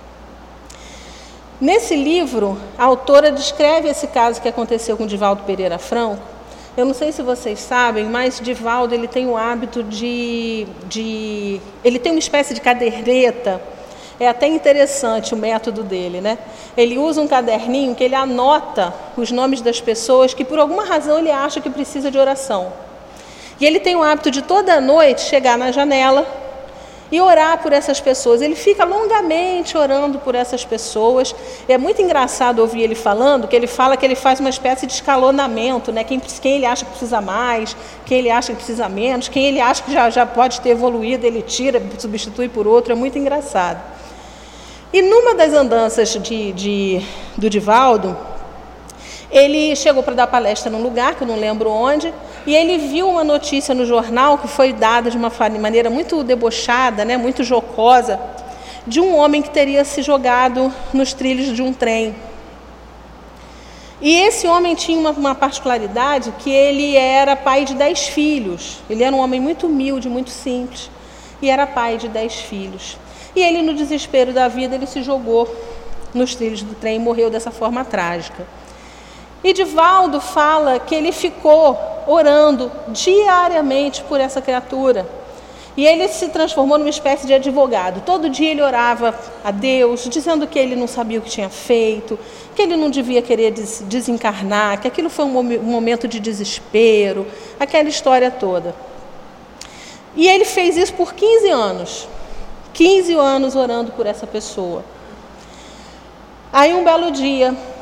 D: Nesse livro, a autora descreve esse caso que aconteceu com Divaldo Pereira Franco. Eu não sei se vocês sabem, mas Divaldo ele tem o hábito de, de... Ele tem uma espécie de caderneta. É até interessante o método dele, né? Ele usa um caderninho que ele anota os nomes das pessoas que, por alguma razão, ele acha que precisa de oração. E ele tem o hábito de, toda noite, chegar na janela e orar por essas pessoas. Ele fica longamente orando por essas pessoas. É muito engraçado ouvir ele falando, que ele fala que ele faz uma espécie de escalonamento, né? Quem, quem ele acha que precisa mais, quem ele acha que precisa menos, quem ele acha que já, já pode ter evoluído, ele tira, substitui por outro. É muito engraçado. E numa das andanças de, de, do Divaldo, ele chegou para dar palestra num lugar, que eu não lembro onde, e ele viu uma notícia no jornal que foi dada de uma maneira muito debochada, né, muito jocosa, de um homem que teria se jogado nos trilhos de um trem. E esse homem tinha uma, uma particularidade, que ele era pai de dez filhos. Ele era um homem muito humilde, muito simples, e era pai de dez filhos. E ele, no desespero da vida, ele se jogou nos trilhos do trem e morreu dessa forma trágica. E Divaldo fala que ele ficou orando diariamente por essa criatura. E ele se transformou numa espécie de advogado. Todo dia ele orava a Deus, dizendo que ele não sabia o que tinha feito, que ele não devia querer desencarnar, que aquilo foi um momento de desespero, aquela história toda. E ele fez isso por quinze anos. quinze anos orando por essa pessoa. Aí um belo dia,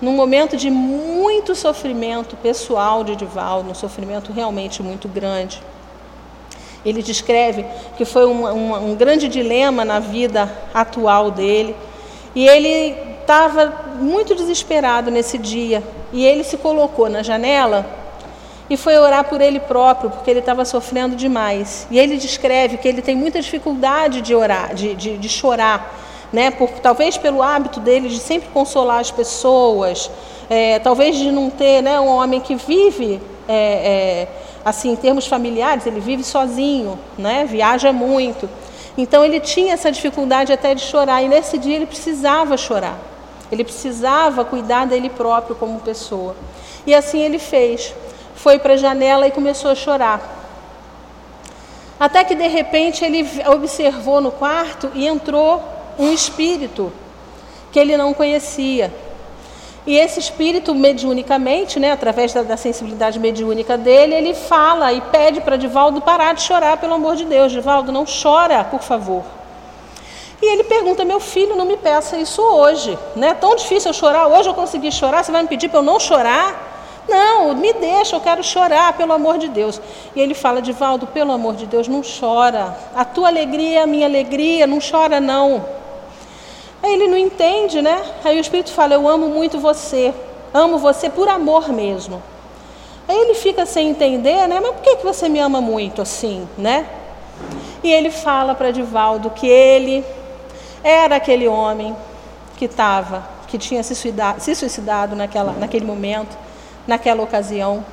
D: num momento de muito sofrimento pessoal de Edivaldo, um sofrimento realmente muito grande. Ele descreve que foi um, um, um grande dilema na vida atual dele, e ele estava muito desesperado nesse dia, e ele se colocou na janela e foi orar por ele próprio, porque ele estava sofrendo demais. E ele descreve que ele tem muita dificuldade de orar, de, de, de chorar, né? Por, talvez pelo hábito dele de sempre consolar as pessoas, é, talvez de não ter, né, um homem que vive, é, é, assim, em termos familiares, ele vive sozinho, né? Viaja muito. Então ele tinha essa dificuldade até de chorar, e nesse dia ele precisava chorar, ele precisava cuidar dele próprio como pessoa. E assim ele fez, foi para a janela e começou a chorar. Até que de repente ele observou no quarto e entrou um espírito que ele não conhecia. E esse espírito, mediunicamente, né, através da, da sensibilidade mediúnica dele, ele fala e pede para Edivaldo parar de chorar, pelo amor de Deus. Edivaldo, não chora, por favor. E ele pergunta, meu filho, não me peça isso hoje, né? É tão difícil eu chorar, hoje eu consegui chorar, você vai me pedir para eu não chorar? Não, me deixa, eu quero chorar, pelo amor de Deus. E ele fala, Edivaldo, pelo amor de Deus, não chora. A tua alegria é a minha alegria, não chora não. Aí ele não entende, né? Aí o Espírito fala, eu amo muito você, amo você por amor mesmo. Aí ele fica sem entender, né? Mas por que que você me ama muito assim, né? E ele fala para Edivaldo que ele era aquele homem que estava, que tinha se suicidado, se suicidado naquela, naquele momento, naquela ocasião.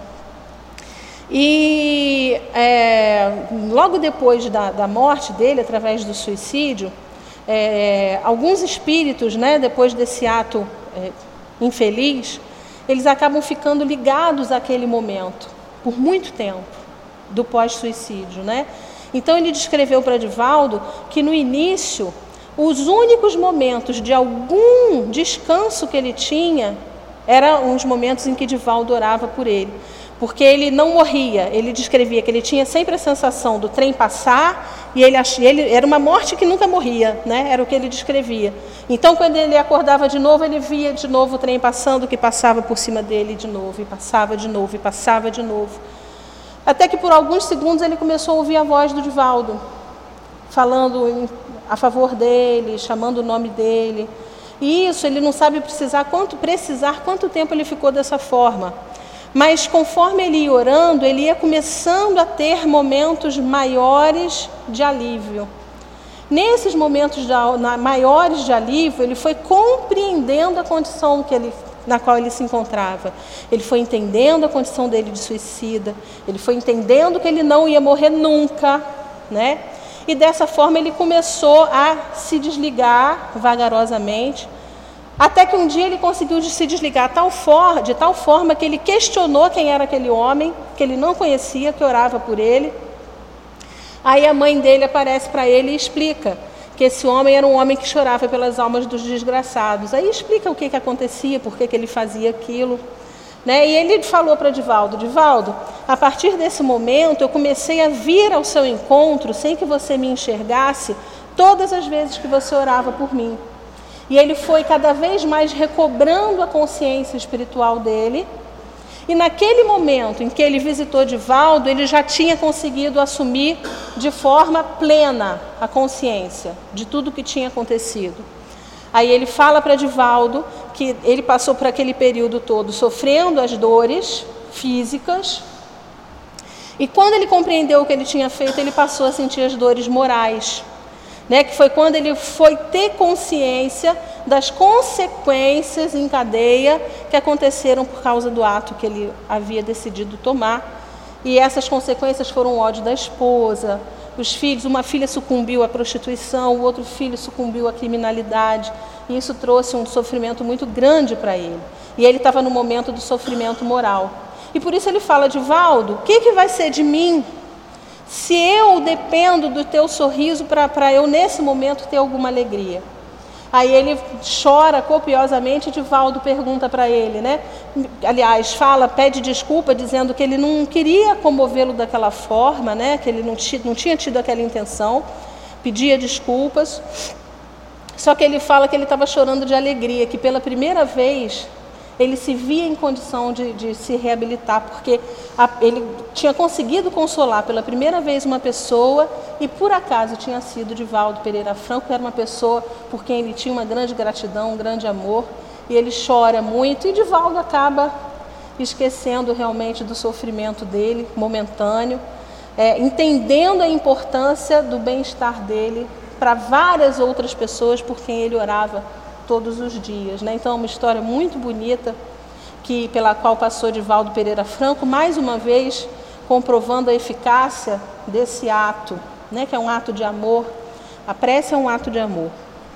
D: E é, logo depois da, da morte dele, através do suicídio, É, alguns espíritos, né, depois desse ato é, infeliz, eles acabam ficando ligados àquele momento, por muito tempo, do pós-suicídio, né? Então ele descreveu para Edivaldo que no início, os únicos momentos de algum descanso que ele tinha, eram os momentos em que Edivaldo orava por ele. Porque ele não morria, ele descrevia que ele tinha sempre a sensação do trem passar, e ele, ele era uma morte que nunca morria, né? Era o que ele descrevia. Então, quando ele acordava de novo, ele via de novo o trem passando, que passava por cima dele de novo, e passava de novo, e passava de novo. Até que por alguns segundos ele começou a ouvir a voz do Edivaldo, falando a favor dele, chamando o nome dele. E isso, ele não sabe precisar quanto, precisar quanto tempo ele ficou dessa forma. Mas conforme ele ia orando, ele ia começando a ter momentos maiores de alívio. Nesses momentos de, na, maiores de alívio, ele foi compreendendo a condição que ele, na qual ele se encontrava. Ele foi entendendo a condição dele de suicida, ele foi entendendo que ele não ia morrer nunca, né? E dessa forma ele começou a se desligar vagarosamente, até que um dia ele conseguiu se desligar tal for, de tal forma que ele questionou quem era aquele homem, que ele não conhecia, que orava por ele. Aí a mãe dele aparece para ele e explica que esse homem era um homem que chorava pelas almas dos desgraçados. Aí explica o que, que acontecia, por que, que ele fazia aquilo. Né? E ele falou para Edivaldo, Edivaldo, a partir desse momento eu comecei a vir ao seu encontro, sem que você me enxergasse, todas as vezes que você orava por mim. E ele foi cada vez mais recobrando a consciência espiritual dele. E naquele momento em que ele visitou Edivaldo, ele já tinha conseguido assumir de forma plena a consciência de tudo que tinha acontecido. Aí ele fala para Edivaldo que ele passou por aquele período todo sofrendo as dores físicas. E quando ele compreendeu o que ele tinha feito, ele passou a sentir as dores morais. Né, que foi quando ele foi ter consciência das consequências em cadeia que aconteceram por causa do ato que ele havia decidido tomar. E essas consequências foram o ódio da esposa, os filhos, uma filha sucumbiu à prostituição, o outro filho sucumbiu à criminalidade, e isso trouxe um sofrimento muito grande para ele. E ele estava no momento do sofrimento moral. E por isso ele fala, Edivaldo, o que, que vai ser de mim? Se eu dependo do teu sorriso para eu, nesse momento, ter alguma alegria. Aí ele chora copiosamente, Edivaldo pergunta para ele, né? Aliás, fala, pede desculpa, dizendo que ele não queria comovê-lo daquela forma, né? Que ele não, não tinha tido aquela intenção, pedia desculpas. Só que ele fala que ele estava chorando de alegria, que pela primeira vez ele se via em condição de, de se reabilitar, porque a, ele tinha conseguido consolar pela primeira vez uma pessoa e por acaso tinha sido Divaldo Pereira Franco, que era uma pessoa por quem ele tinha uma grande gratidão, um grande amor, e ele chora muito e Divaldo acaba esquecendo realmente do sofrimento dele, momentâneo, é, entendendo a importância do bem-estar dele para várias outras pessoas por quem ele orava todos os dias, né? Então é uma história muito bonita que, pela qual passou Divaldo Pereira Franco, mais uma vez comprovando a eficácia desse ato, né? Que é um ato de amor. A prece é um ato de amor.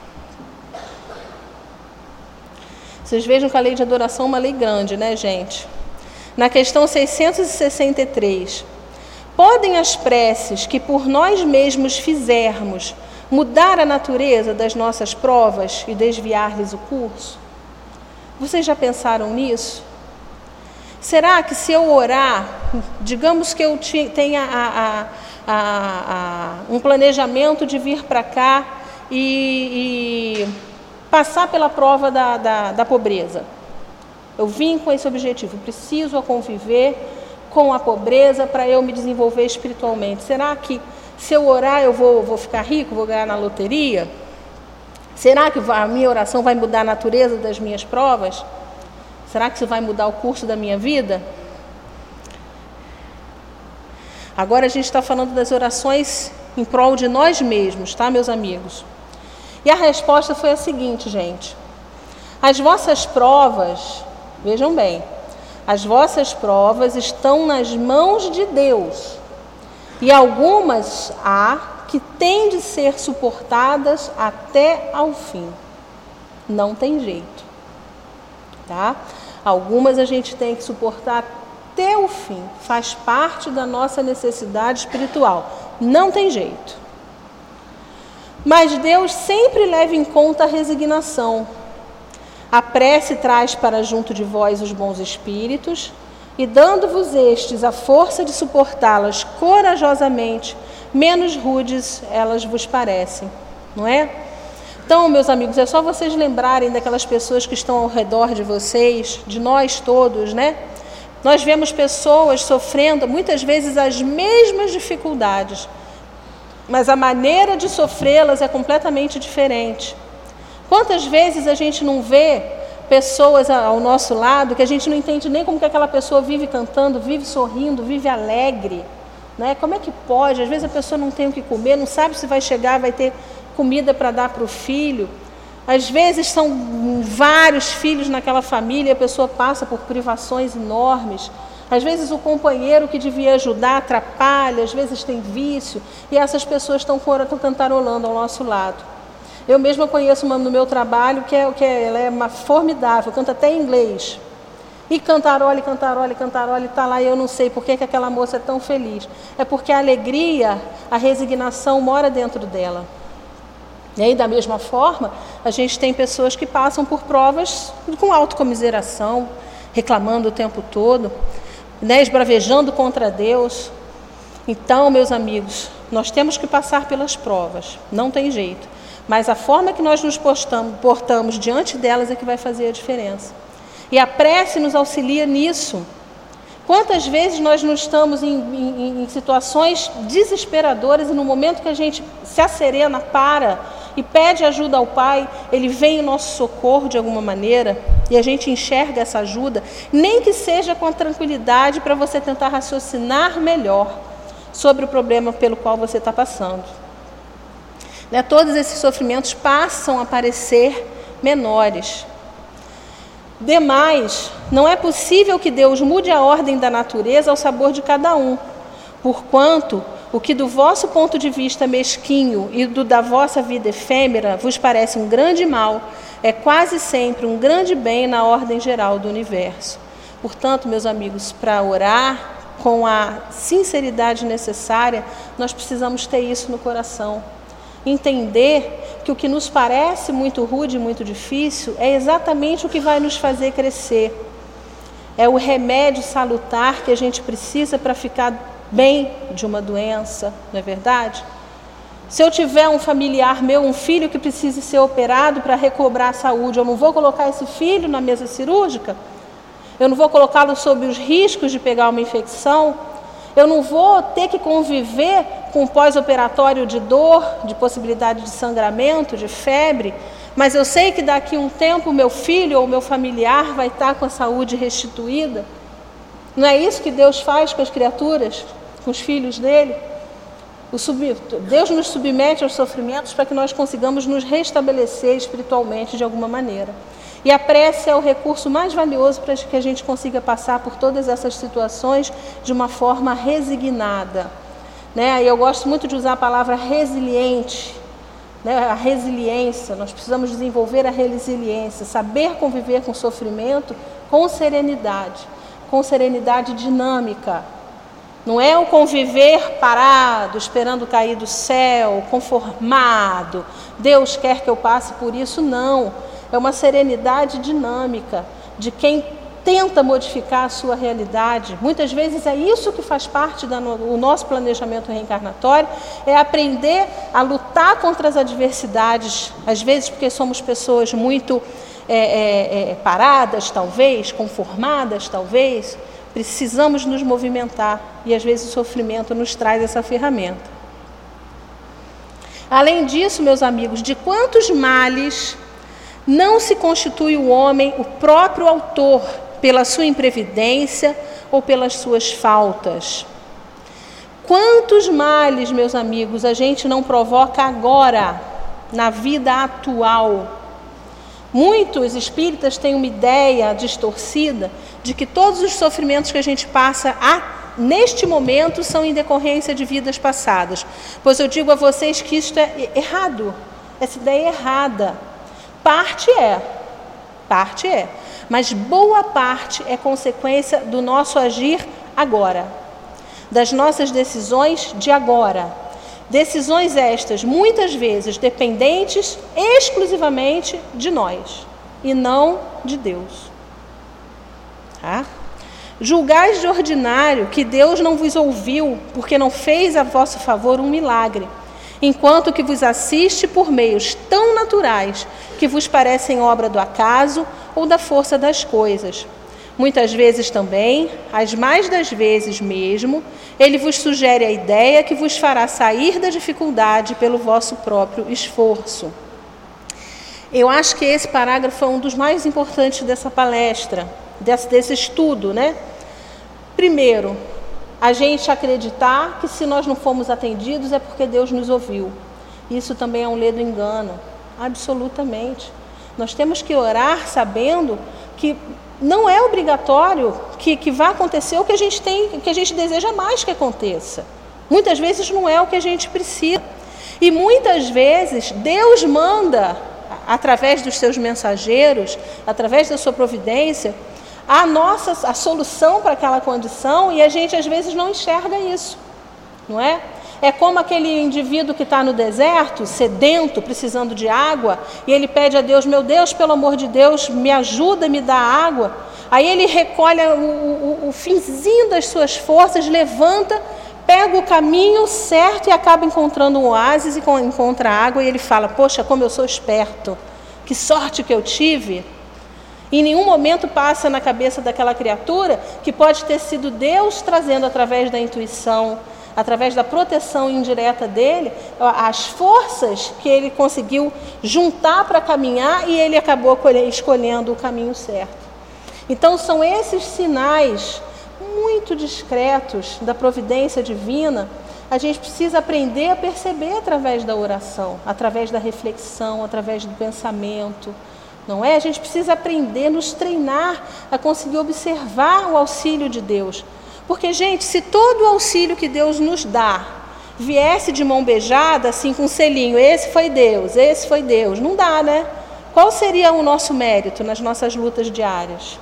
D: Vocês vejam que a lei de adoração é uma lei grande, né, gente? Na questão seiscentos e sessenta e três, podem as preces que por nós mesmos fizermos mudar a natureza das nossas provas e desviar-lhes o curso? Vocês já pensaram nisso? Será que se eu orar, digamos que eu tenha a, a, a, a, um planejamento de vir para cá e, e passar pela prova da, da, da pobreza. Eu vim com esse objetivo, preciso conviver com a pobreza para eu me desenvolver espiritualmente. Será que se eu orar eu vou, vou ficar rico, vou ganhar na loteria? Será que a minha oração vai mudar a natureza das minhas provas? Será que isso vai mudar o curso da minha vida? Agora a gente está falando das orações em prol de nós mesmos, tá, meus amigos? E a resposta foi a seguinte, gente. As vossas provas, vejam bem, as vossas provas estão nas mãos de Deus. E algumas há que têm de ser suportadas até ao fim. Não tem jeito, tá? Algumas a gente tem que suportar até o fim. Faz parte da nossa necessidade espiritual. Não tem jeito. Mas Deus sempre leva em conta a resignação. A prece traz para junto de vós os bons espíritos, e dando-vos estes a força de suportá-las corajosamente, menos rudes elas vos parecem, não é? Então, meus amigos, é só vocês lembrarem daquelas pessoas que estão ao redor de vocês, de nós todos, né? Nós vemos pessoas sofrendo muitas vezes as mesmas dificuldades, mas a maneira de sofrê-las é completamente diferente. Quantas vezes a gente não vê pessoas ao nosso lado que a gente não entende nem como que aquela pessoa vive cantando, vive sorrindo, vive alegre, né? Como é que pode? Às vezes a pessoa não tem o que comer, não sabe se vai chegar, vai ter comida para dar para o filho. Às vezes são vários filhos naquela família, a pessoa passa por privações enormes. Às vezes o companheiro que devia ajudar atrapalha, às vezes tem vício, e essas pessoas estão cantarolando ao nosso lado. Eu mesma conheço uma no meu trabalho que, é, que é, ela é uma formidável, canta até em inglês. E cantarola, cantarola, cantarola, está lá e eu não sei por que, que aquela moça é tão feliz. É porque a alegria, a resignação mora dentro dela. E aí, da mesma forma, a gente tem pessoas que passam por provas com autocomiseração, reclamando o tempo todo, né, esbravejando contra Deus. Então, meus amigos, nós temos que passar pelas provas, não tem jeito. Mas a forma que nós nos portamos, portamos diante delas é que vai fazer a diferença. E a prece nos auxilia nisso. Quantas vezes nós não estamos em, em, em situações desesperadoras e no momento que a gente se acerena, para e pede ajuda ao Pai, Ele vem em nosso socorro de alguma maneira e a gente enxerga essa ajuda, nem que seja com a tranquilidade para você tentar raciocinar melhor sobre o problema pelo qual você está passando. Né? Todos esses sofrimentos passam a parecer menores. Demais, não é possível que Deus mude a ordem da natureza ao sabor de cada um, porquanto o que do vosso ponto de vista mesquinho e do da vossa vida efêmera vos parece um grande mal, é quase sempre um grande bem na ordem geral do universo. Portanto, meus amigos, para orar com a sinceridade necessária, nós precisamos ter isso no coração. Entender que o que nos parece muito rude e muito difícil é exatamente o que vai nos fazer crescer. É o remédio salutar que a gente precisa para ficar bem de uma doença, não é verdade? Se eu tiver um familiar meu, um filho que precise ser operado para recobrar a saúde, eu não vou colocar esse filho na mesa cirúrgica? eu não vou colocá-lo sob os riscos de pegar uma infecção, eu não vou ter que conviver com pós-operatório de dor, de possibilidade de sangramento, de febre, mas eu sei que daqui a um tempo o meu filho ou o meu familiar vai estar com a saúde restituída. Não é isso que Deus faz com as criaturas, com os filhos dele? O sub... Deus nos submete aos sofrimentos para que nós consigamos nos restabelecer espiritualmente de alguma maneira. E a prece é o recurso mais valioso para que a gente consiga passar por todas essas situações de uma forma resignada. Né? E eu gosto muito de usar a palavra resiliente, né? A resiliência, nós precisamos desenvolver a resiliência, saber conviver com o sofrimento com serenidade, com serenidade dinâmica. Não é o conviver parado, esperando cair do céu, conformado, Deus quer que eu passe por isso, não. É uma serenidade dinâmica, de quem tenta modificar a sua realidade. Muitas vezes é isso que faz parte do nosso planejamento reencarnatório, é aprender a lutar contra as adversidades, às vezes porque somos pessoas muito é, é, é, paradas, talvez, conformadas, talvez, precisamos nos movimentar e às vezes o sofrimento nos traz essa ferramenta. Além disso, meus amigos, de quantos males não se constitui o homem o próprio autor pela sua imprevidência ou pelas suas faltas? Quantos males, meus amigos, a gente não provoca agora, na vida atual? Muitos espíritas têm uma ideia distorcida de que todos os sofrimentos que a gente passa a, neste momento são em decorrência de vidas passadas. Pois eu digo a vocês que isto é errado, essa ideia é errada. Parte é, parte é, mas boa parte é consequência do nosso agir agora, das nossas decisões de agora. Decisões estas, muitas vezes, dependentes exclusivamente de nós, e não de Deus. Tá? Julgais de ordinário que Deus não vos ouviu, porque não fez a vosso favor um milagre, enquanto que vos assiste por meios tão naturais que vos parecem obra do acaso ou da força das coisas. Muitas vezes também, as mais das vezes mesmo, ele vos sugere a ideia que vos fará sair da dificuldade pelo vosso próprio esforço. Eu acho que esse parágrafo é um dos mais importantes dessa palestra, desse, desse estudo, né? Primeiro, a gente acreditar que se nós não fomos atendidos é porque Deus nos ouviu. Isso também é um ledo engano, absolutamente. Nós temos que orar sabendo que não é obrigatório que, que vá acontecer o que a gente tem, que a gente deseja mais que aconteça. Muitas vezes não é o que a gente precisa. E muitas vezes Deus manda, através dos seus mensageiros, através da sua providência, a nossa a solução para aquela condição, e a gente às vezes não enxerga isso, não é? É como aquele indivíduo que está no deserto, sedento, precisando de água, e ele pede a Deus, meu Deus, pelo amor de Deus, me ajuda, me dá água. Aí ele recolhe o, o, o finzinho das suas forças, levanta, pega o caminho certo e acaba encontrando um oásis e encontra água, e ele fala, poxa, como eu sou esperto, que sorte que eu tive. Em nenhum momento passa na cabeça daquela criatura que pode ter sido Deus trazendo através da intuição, através da proteção indireta dele, as forças que ele conseguiu juntar para caminhar e ele acabou escolhendo o caminho certo. Então são esses sinais muito discretos da providência divina, a gente precisa aprender a perceber através da oração, através da reflexão, através do pensamento, não é? A gente precisa aprender, nos treinar a conseguir observar o auxílio de Deus. Porque, gente, se todo o auxílio que Deus nos dá viesse de mão beijada, assim com um selinho, esse foi Deus, esse foi Deus, não dá, né? Qual seria o nosso mérito nas nossas lutas diárias?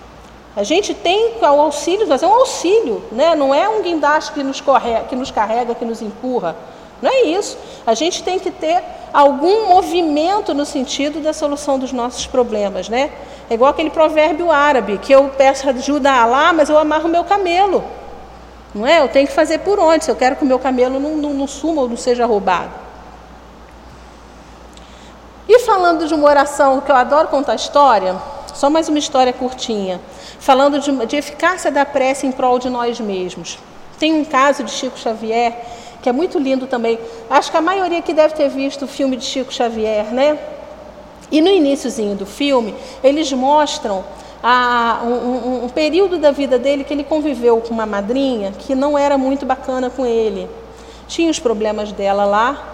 D: A gente tem o auxílio, mas é um auxílio, né? Não é um guindaste que nos, corre, que nos carrega, que nos empurra. Não é isso. A gente tem que ter algum movimento no sentido da solução dos nossos problemas, né? É igual aquele provérbio árabe, que eu peço ajuda a Alá, mas eu amarro o meu camelo. Não é? Eu tenho que fazer por onde, se eu quero que o meu camelo não, não, não suma ou não seja roubado. E falando de uma oração que eu adoro contar história, só mais uma história curtinha, falando de, de eficácia da prece em prol de nós mesmos. Tem um caso de Chico Xavier, que é muito lindo também. Acho que a maioria aqui deve ter visto o filme de Chico Xavier, né? E no iniciozinho do filme, eles mostram a, um, um, um período da vida dele que ele conviveu com uma madrinha que não era muito bacana com ele. Tinha os problemas dela lá,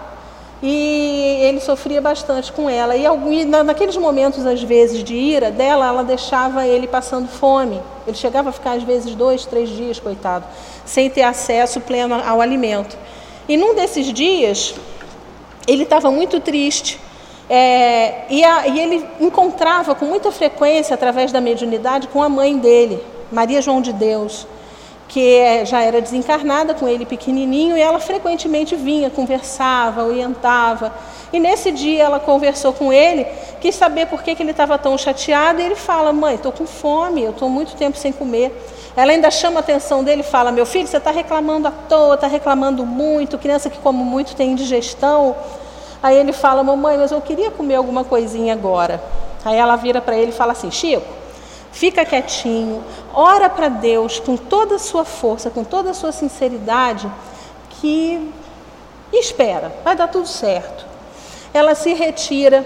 D: e ele sofria bastante com ela. E, algum, e naqueles momentos, às vezes, de ira dela, ela deixava ele passando fome. Ele chegava a ficar, às vezes, dois, três dias, coitado, sem ter acesso pleno ao alimento. E num desses dias, ele estava muito triste. É, e, a, e ele encontrava com muita frequência, através da mediunidade, com a mãe dele, Maria João de Deus, que já era desencarnada, com ele pequenininho, e ela frequentemente vinha, conversava, orientava. E nesse dia ela conversou com ele, quis saber por que, que ele estava tão chateado, e ele fala: mãe, estou com fome, eu estou muito tempo sem comer. Ela ainda chama a atenção dele e fala: meu filho, você está reclamando à toa, está reclamando muito, criança que come muito tem indigestão. Aí ele fala: mamãe, mas eu queria comer alguma coisinha agora. Aí ela vira para ele e fala assim: Chico, fica quietinho, ora para Deus com toda a sua força, com toda a sua sinceridade, que espera, vai dar tudo certo. Ela se retira,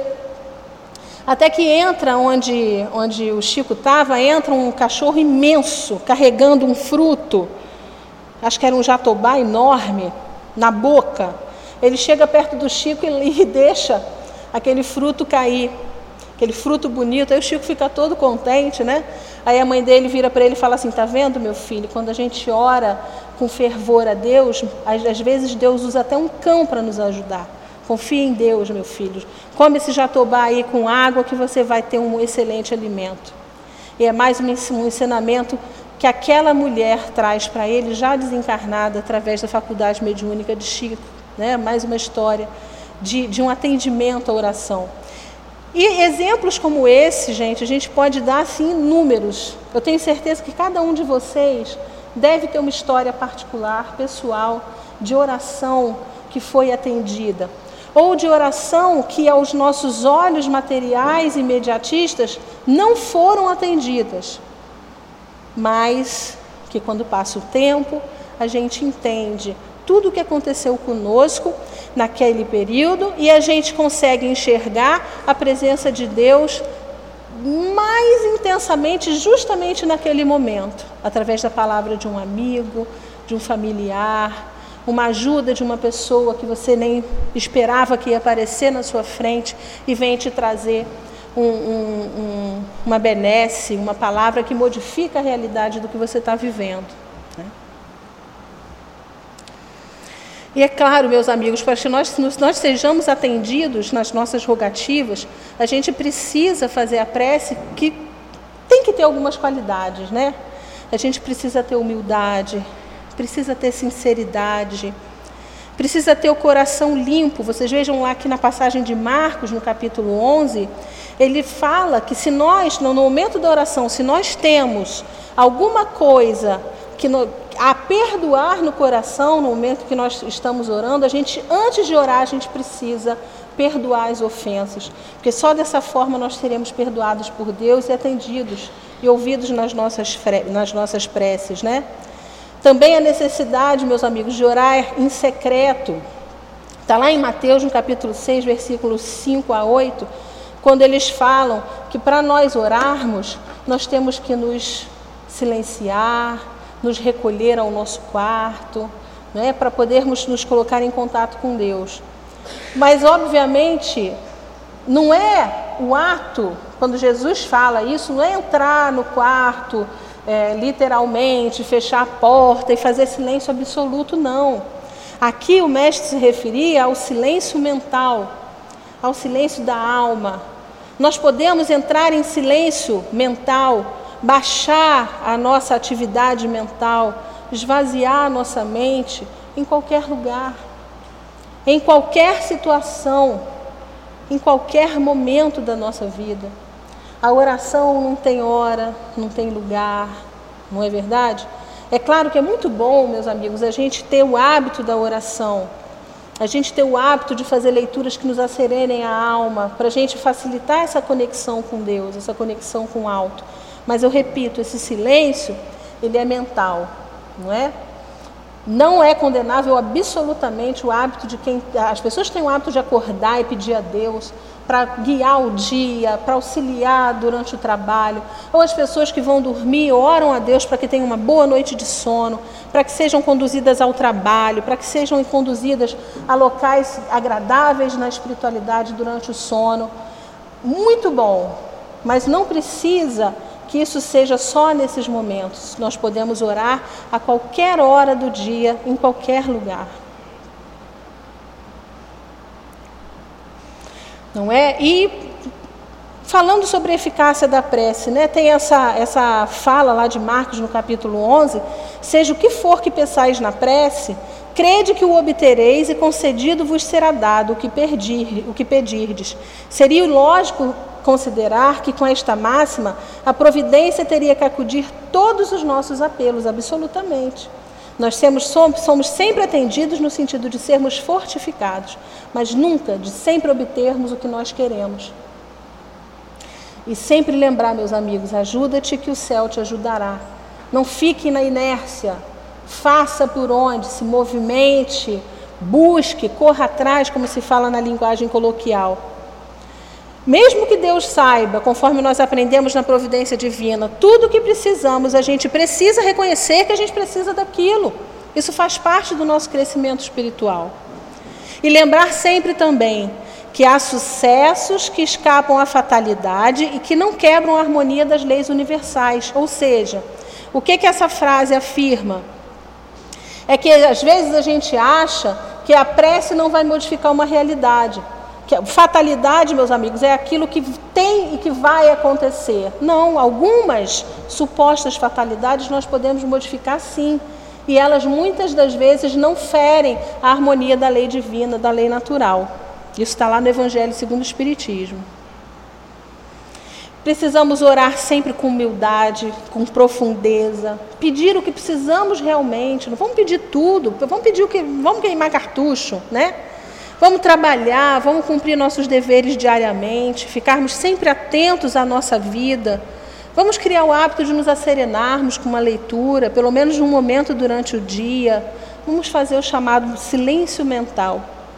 D: até que entra onde, onde o Chico estava, entra um cachorro imenso, carregando um fruto, acho que era um jatobá enorme, na boca. Ele chega perto do Chico e, e deixa aquele fruto cair. Aquele fruto bonito, aí o Chico fica todo contente, né? Aí a mãe dele vira para ele e fala assim: tá vendo, meu filho, quando a gente ora com fervor a Deus, às vezes Deus usa até um cão para nos ajudar. Confia em Deus, meu filho. Come esse jatobá aí com água que você vai ter um excelente alimento. E é mais um ensinamento que aquela mulher traz para ele, já desencarnada, através da faculdade mediúnica de Chico, né? Mais uma história de, de um atendimento à oração. E exemplos como esse, gente, a gente pode dar assim inúmeros. Eu tenho certeza que cada um de vocês deve ter uma história particular, pessoal, de oração que foi atendida. Ou de oração que aos nossos olhos materiais e imediatistas não foram atendidas. Mas que quando passa o tempo, a gente entende tudo o que aconteceu conosco naquele período e a gente consegue enxergar a presença de Deus mais intensamente justamente naquele momento, através da palavra de um amigo, de um familiar, uma ajuda de uma pessoa que você nem esperava que ia aparecer na sua frente e vem te trazer um, um, um, uma benesse, uma palavra que modifica a realidade do que você está vivendo, né? E é claro, meus amigos, para que nós, nós sejamos atendidos nas nossas rogativas, a gente precisa fazer a prece que tem que ter algumas qualidades, né? A gente precisa ter humildade, precisa ter sinceridade, precisa ter o coração limpo. Vocês vejam lá que na passagem de Marcos, no capítulo onze, ele fala que se nós, no momento da oração, se nós temos alguma coisa que no, a perdoar no coração, no momento que nós estamos orando, a gente, antes de orar, a gente precisa perdoar as ofensas, porque só dessa forma nós seremos perdoados por Deus e atendidos e ouvidos nas nossas, nas nossas preces, né? Também a necessidade, meus amigos, de orar em secreto. Está lá em Mateus, no capítulo seis, versículos cinco a oito, quando eles falam que para nós orarmos, nós temos que nos silenciar, nos recolher ao nosso quarto, né, para podermos nos colocar em contato com Deus. Mas, obviamente, não é o ato, quando Jesus fala isso, não é entrar no quarto, é, literalmente, fechar a porta e fazer silêncio absoluto, não. Aqui o mestre se referia ao silêncio mental, ao silêncio da alma. Nós podemos entrar em silêncio mental, baixar a nossa atividade mental, esvaziar a nossa mente em qualquer lugar, em qualquer situação, em qualquer momento da nossa vida. A oração não tem hora, não tem lugar, não é verdade? É claro que é muito bom, meus amigos, a gente ter o hábito da oração, A gente ter o hábito de fazer leituras que nos acerenem a alma, para a gente facilitar essa conexão com Deus, essa conexão com o alto. Mas eu repito, esse silêncio, ele é mental, não é? Não é condenável absolutamente o hábito de quem... As pessoas têm o hábito de acordar e pedir a Deus para guiar o dia, para auxiliar durante o trabalho. Ou as pessoas que vão dormir oram a Deus para que tenham uma boa noite de sono, para que sejam conduzidas ao trabalho, para que sejam conduzidas a locais agradáveis na espiritualidade durante o sono. Muito bom, mas não precisa que isso seja só nesses momentos. Nós podemos orar a qualquer hora do dia, em qualquer lugar. Não é? E falando sobre a eficácia da prece, né? Tem essa, essa fala lá de Marcos no capítulo onze, seja o que for que peçais na prece, crede que o obtereis e concedido vos será dado o que, perdir, o que pedirdes. Seria lógico considerar que com esta máxima a providência teria que acudir todos os nossos apelos, absolutamente. Nós somos, somos sempre atendidos no sentido de sermos fortificados, mas nunca de sempre obtermos o que nós queremos. E sempre lembrar, meus amigos, ajuda-te que o céu te ajudará. Não fique na inércia, faça por onde, se movimente, busque, corra atrás, como se fala na linguagem coloquial. Mesmo que Deus saiba, conforme nós aprendemos na providência divina, tudo o que precisamos, a gente precisa reconhecer que a gente precisa daquilo. Isso faz parte do nosso crescimento espiritual. E lembrar sempre também que há sucessos que escapam à fatalidade e que não quebram a harmonia das leis universais. Ou seja, o que que essa frase afirma? É que às vezes a gente acha que a prece não vai modificar uma realidade. Que fatalidade, meus amigos, é aquilo que tem e que vai acontecer. Não, algumas supostas fatalidades nós podemos modificar sim. E elas muitas das vezes não ferem a harmonia da lei divina, da lei natural. Isso está lá no Evangelho segundo o Espiritismo. Precisamos orar sempre com humildade, com profundeza, pedir o que precisamos realmente. Não vamos pedir tudo, vamos pedir o que, vamos queimar cartucho, né? Vamos trabalhar, vamos cumprir nossos deveres diariamente, ficarmos sempre atentos à nossa vida. Vamos criar o hábito de nos asserenarmos com uma leitura, pelo menos um momento durante o dia. Vamos fazer o chamado silêncio mental.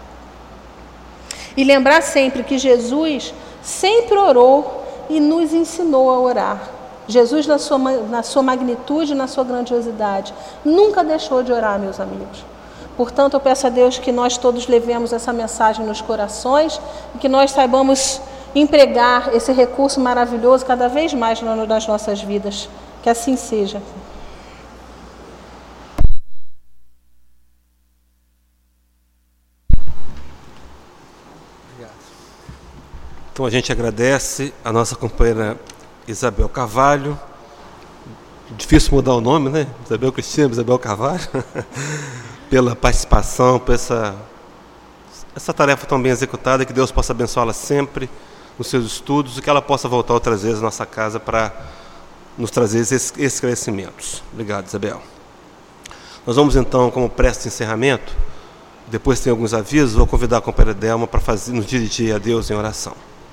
D: E lembrar sempre que Jesus sempre orou e nos ensinou a orar. Jesus, na sua, na sua magnitude, na sua grandiosidade, nunca deixou de orar, meus amigos. Portanto, eu peço a Deus que nós todos levemos essa mensagem nos corações e que nós saibamos empregar esse recurso maravilhoso cada vez mais nas nossas vidas. Que assim seja.
B: Então a gente agradece a nossa companheira Isabel Carvalho. Difícil mudar o nome, né? Isabel Cristina, Isabel Carvalho. Pela participação, por essa, essa tarefa tão bem executada, que Deus possa abençoá-la sempre nos seus estudos e que ela possa voltar outras vezes à nossa casa para nos trazer esses esclarecimentos. Obrigado, Isabel. Nós vamos então, como prece de encerramento, depois tem alguns avisos, vou convidar a companheira Delma para fazer, nos dirigir a Deus em oração.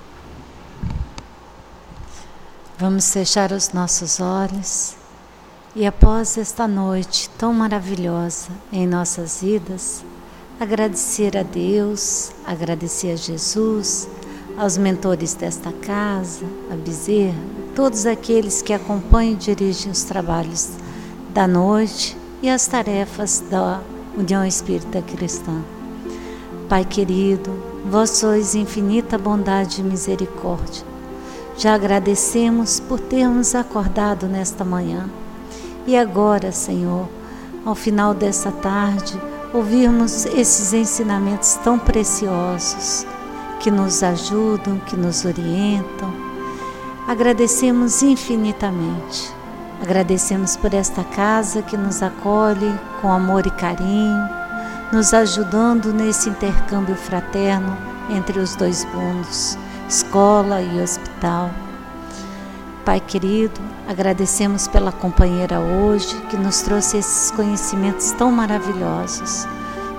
C: Vamos fechar os nossos olhos. E após esta noite tão maravilhosa em nossas vidas, agradecer a Deus, agradecer a Jesus, aos mentores desta casa, a Bezerra, todos aqueles que acompanham e dirigem os trabalhos da noite e as tarefas da União Espírita Cristã. Pai querido, vós sois infinita bondade e misericórdia. Já agradecemos por termos acordado nesta manhã. E agora, Senhor, ao final dessa tarde, ouvirmos esses ensinamentos tão preciosos que nos ajudam, que nos orientam. Agradecemos infinitamente. Agradecemos por esta casa que nos acolhe com amor e carinho, nos ajudando nesse intercâmbio fraterno entre os dois mundos, escola e hospital. Pai querido, agradecemos pela companheira hoje que nos trouxe esses conhecimentos tão maravilhosos.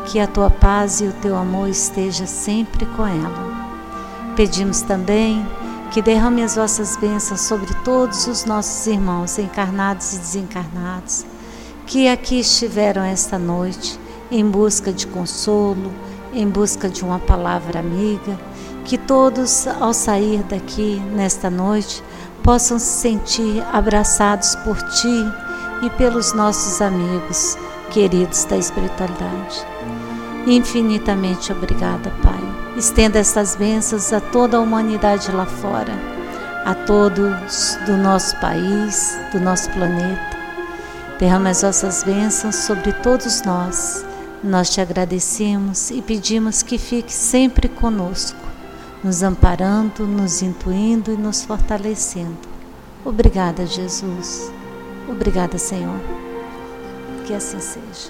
C: que a tua paz e o teu amor esteja sempre com ela. Pedimos também que derrame as vossas bênçãos sobre todos os nossos irmãos, encarnados e desencarnados, que aqui estiveram esta noite em busca de consolo, em busca de uma palavra amiga, que todos, ao sair daqui nesta noite, possam se sentir abraçados por ti e pelos nossos amigos queridos da espiritualidade. Infinitamente obrigada, Pai. Estenda estas bênçãos a toda a humanidade lá fora, a todos do nosso país, do nosso planeta. Derrama as vossas bênçãos sobre todos nós. Nós te agradecemos e pedimos que fique sempre conosco, nos amparando, nos intuindo e nos fortalecendo. Obrigada, Jesus. Obrigada, Senhor. Que assim seja.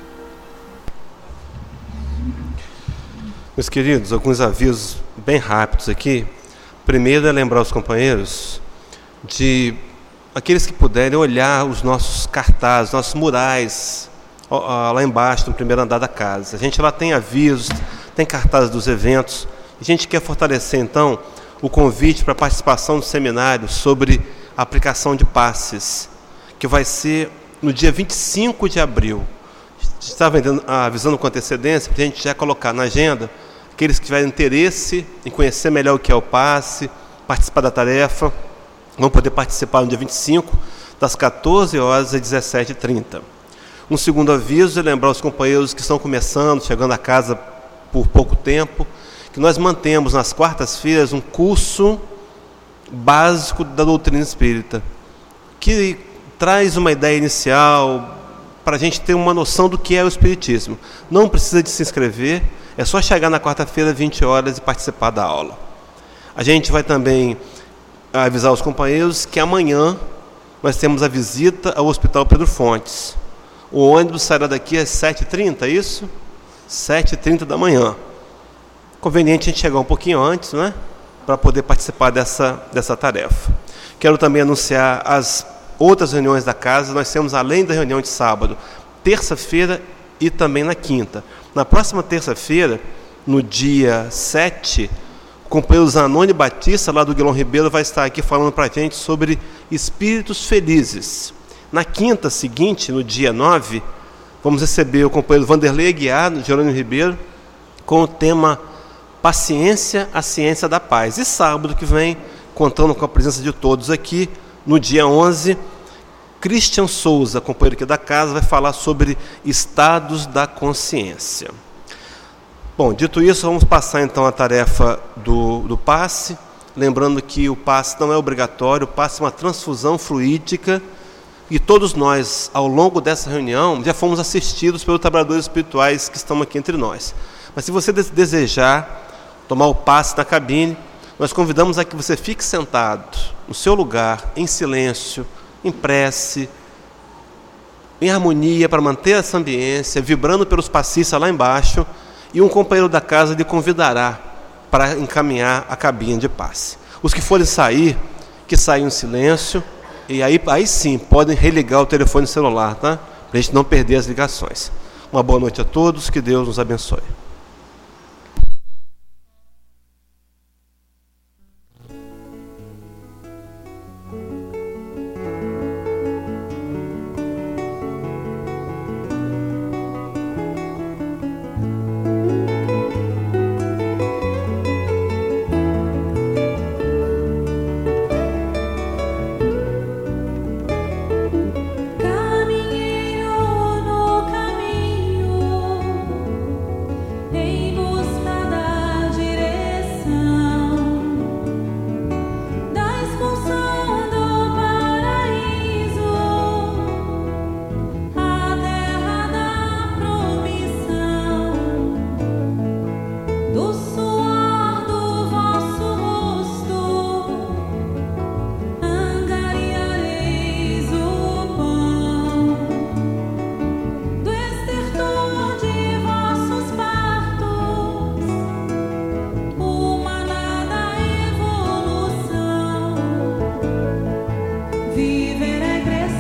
B: Meus queridos, alguns avisos bem rápidos aqui. Primeiro é lembrar os companheiros de aqueles que puderem olhar os nossos cartazes, nossos murais, lá embaixo, no primeiro andar da casa. A gente lá tem avisos, tem cartazes dos eventos. A gente quer fortalecer, então, o convite para a participação do seminário sobre a aplicação de passes, que vai ser no dia vinte e cinco de abril. A gente estava avisando com antecedência para a gente já colocar na agenda aqueles que tiverem interesse em conhecer melhor o que é o passe, participar da tarefa, vão poder participar no dia vinte e cinco, das quatorze horas às dezessete e trinta. Um segundo aviso é lembrar os companheiros que estão começando, chegando a casa por pouco tempo, que nós mantemos nas quartas-feiras um curso básico da doutrina espírita, que traz uma ideia inicial para a gente ter uma noção do que é o espiritismo. Não precisa de se inscrever, é só chegar na quarta-feira, vinte horas, e participar da aula. A gente vai também avisar os companheiros que amanhã nós temos a visita ao Hospital Pedro Fontes. O ônibus sairá daqui às sete e trinta, é isso? sete e trinta da manhã. Conveniente a gente chegar um pouquinho antes, né? Para poder participar dessa, dessa tarefa. Quero também anunciar as outras reuniões da casa. Nós temos, além da reunião de sábado, terça-feira e também na quinta. Na próxima terça-feira, no dia sete, o companheiro Zanoni Batista, lá do Guilherme Ribeiro, vai estar aqui falando para a gente sobre espíritos felizes. Na quinta seguinte, no dia nove, vamos receber o companheiro Vanderlei Aguiar, do Jerônimo Ribeiro, com o tema Paciência, a Ciência da Paz. E sábado que vem, contando com a presença de todos aqui, no dia onze, Christian Souza, companheiro aqui da casa, vai falar sobre estados da consciência. Bom, dito isso, vamos passar então a tarefa do, do passe, lembrando que o passe não é obrigatório, o passe é uma transfusão fluídica, e todos nós, ao longo dessa reunião, já fomos assistidos pelos trabalhadores espirituais que estão aqui entre nós. Mas se você desejar tomar o passe na cabine, nós convidamos a que você fique sentado no seu lugar, em silêncio, em prece, em harmonia, para manter essa ambiência, vibrando pelos passistas lá embaixo, e um companheiro da casa lhe convidará para encaminhar a cabine de passe. Os que forem sair, que saiam em silêncio, e aí, aí sim, podem religar o telefone celular, tá? Para a gente não perder as ligações. Uma boa noite a todos, que Deus nos abençoe.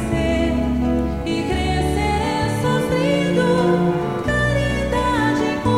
A: Viver é crescer, é sofrido, caridade.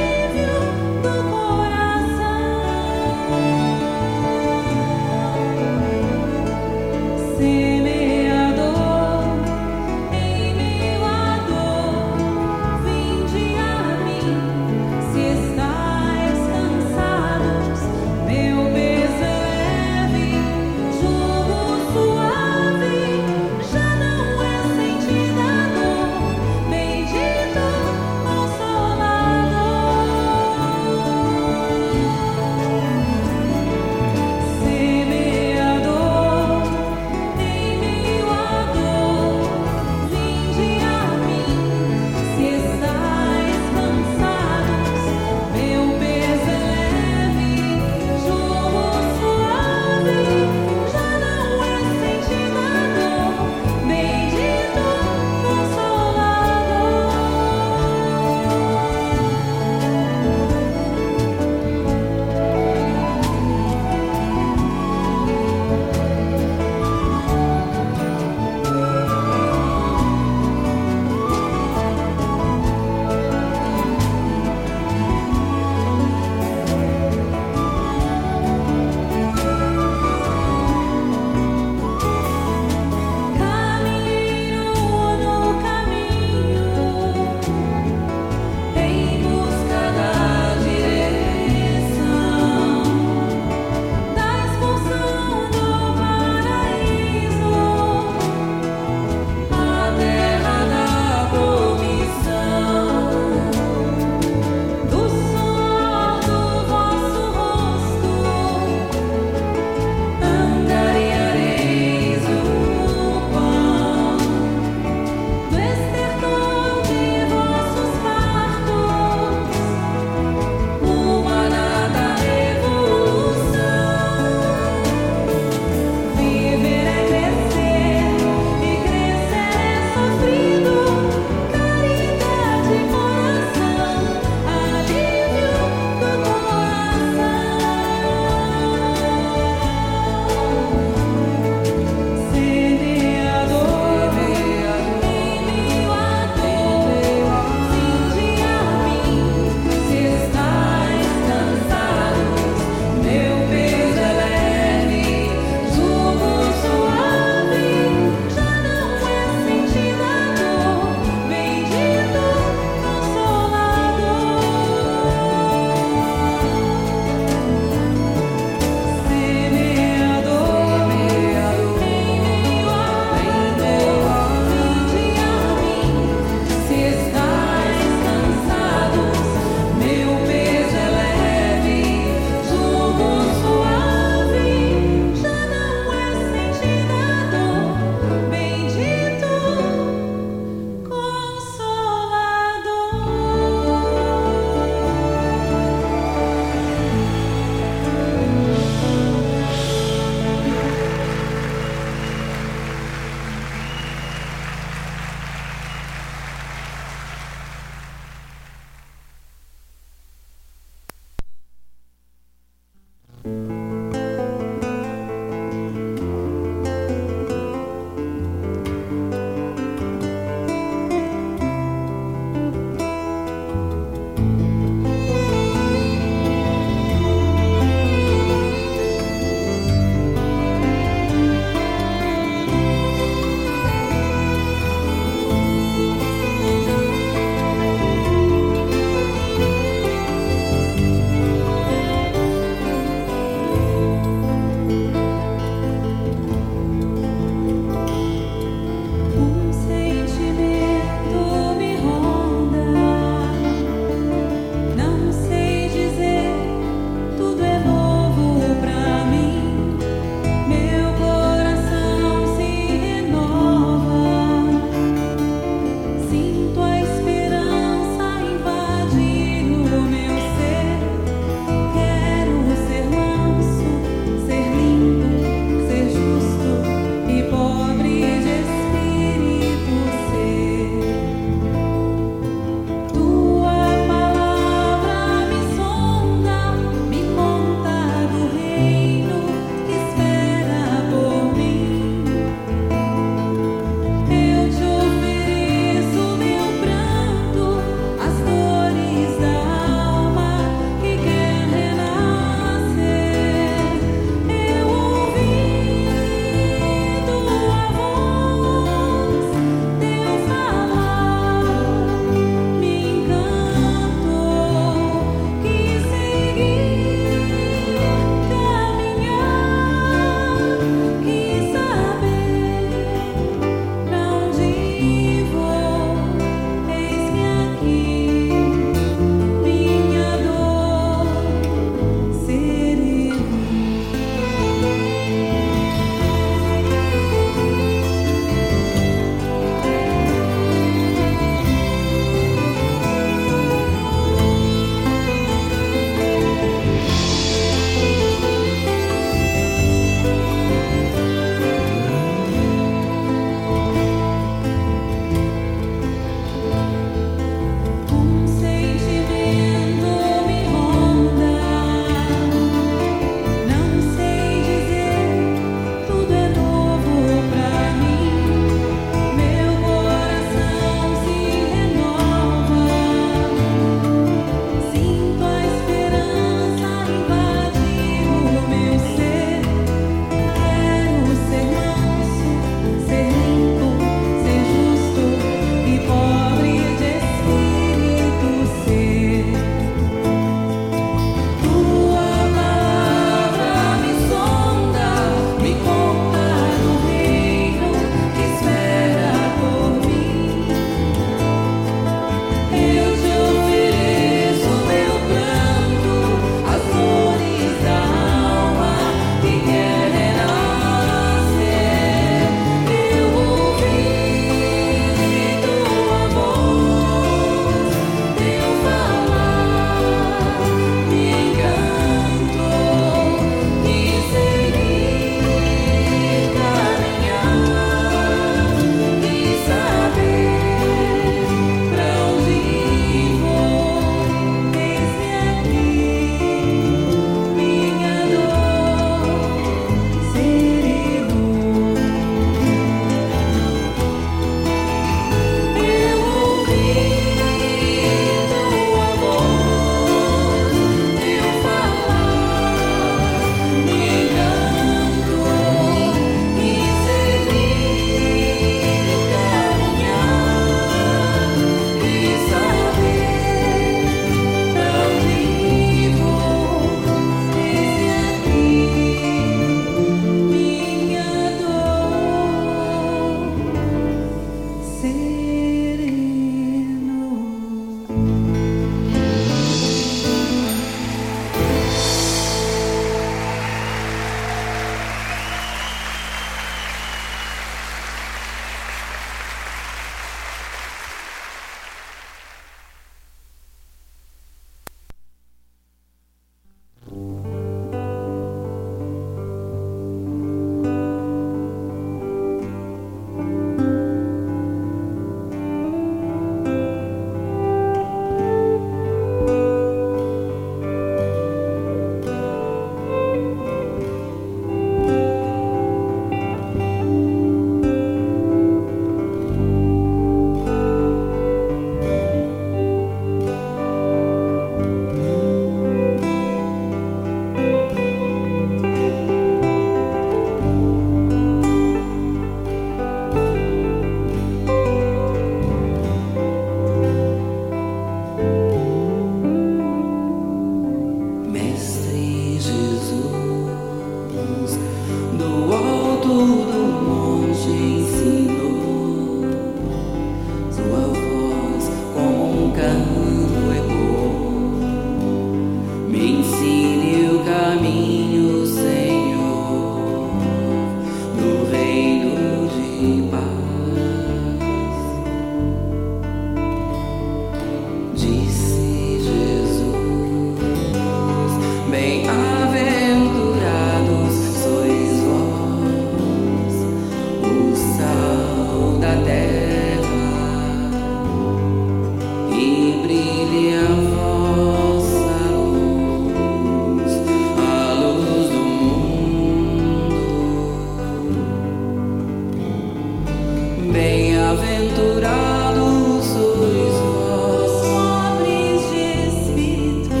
A: Bem-aventurados sois vós, pobres de espírito.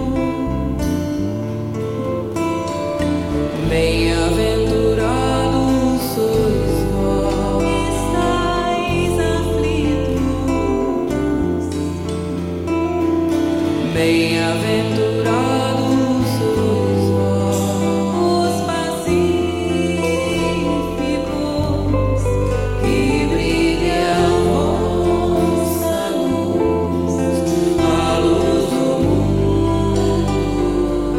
A: Bem-aventurados sois vós, que estáis aflitos. Bem-aventurados sois vós, os pacíficos, que brilhe a vossa luz, a luz do mundo.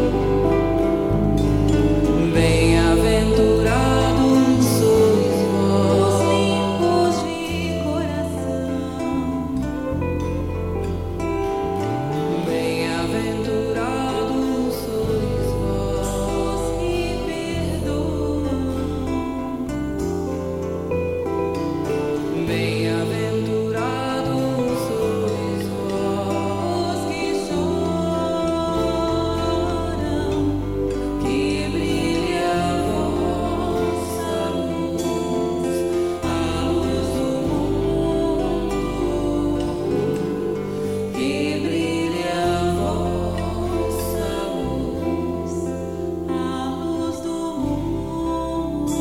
A: Bem-aventurados sois vós, os limpos de coração. Bem-aventurados sois vós, os que perdoam. Bem-aventurados sois vós, os que choram, que brilhe a vossa luz, a luz do mundo, que brilhe a vossa luz, a luz do mundo.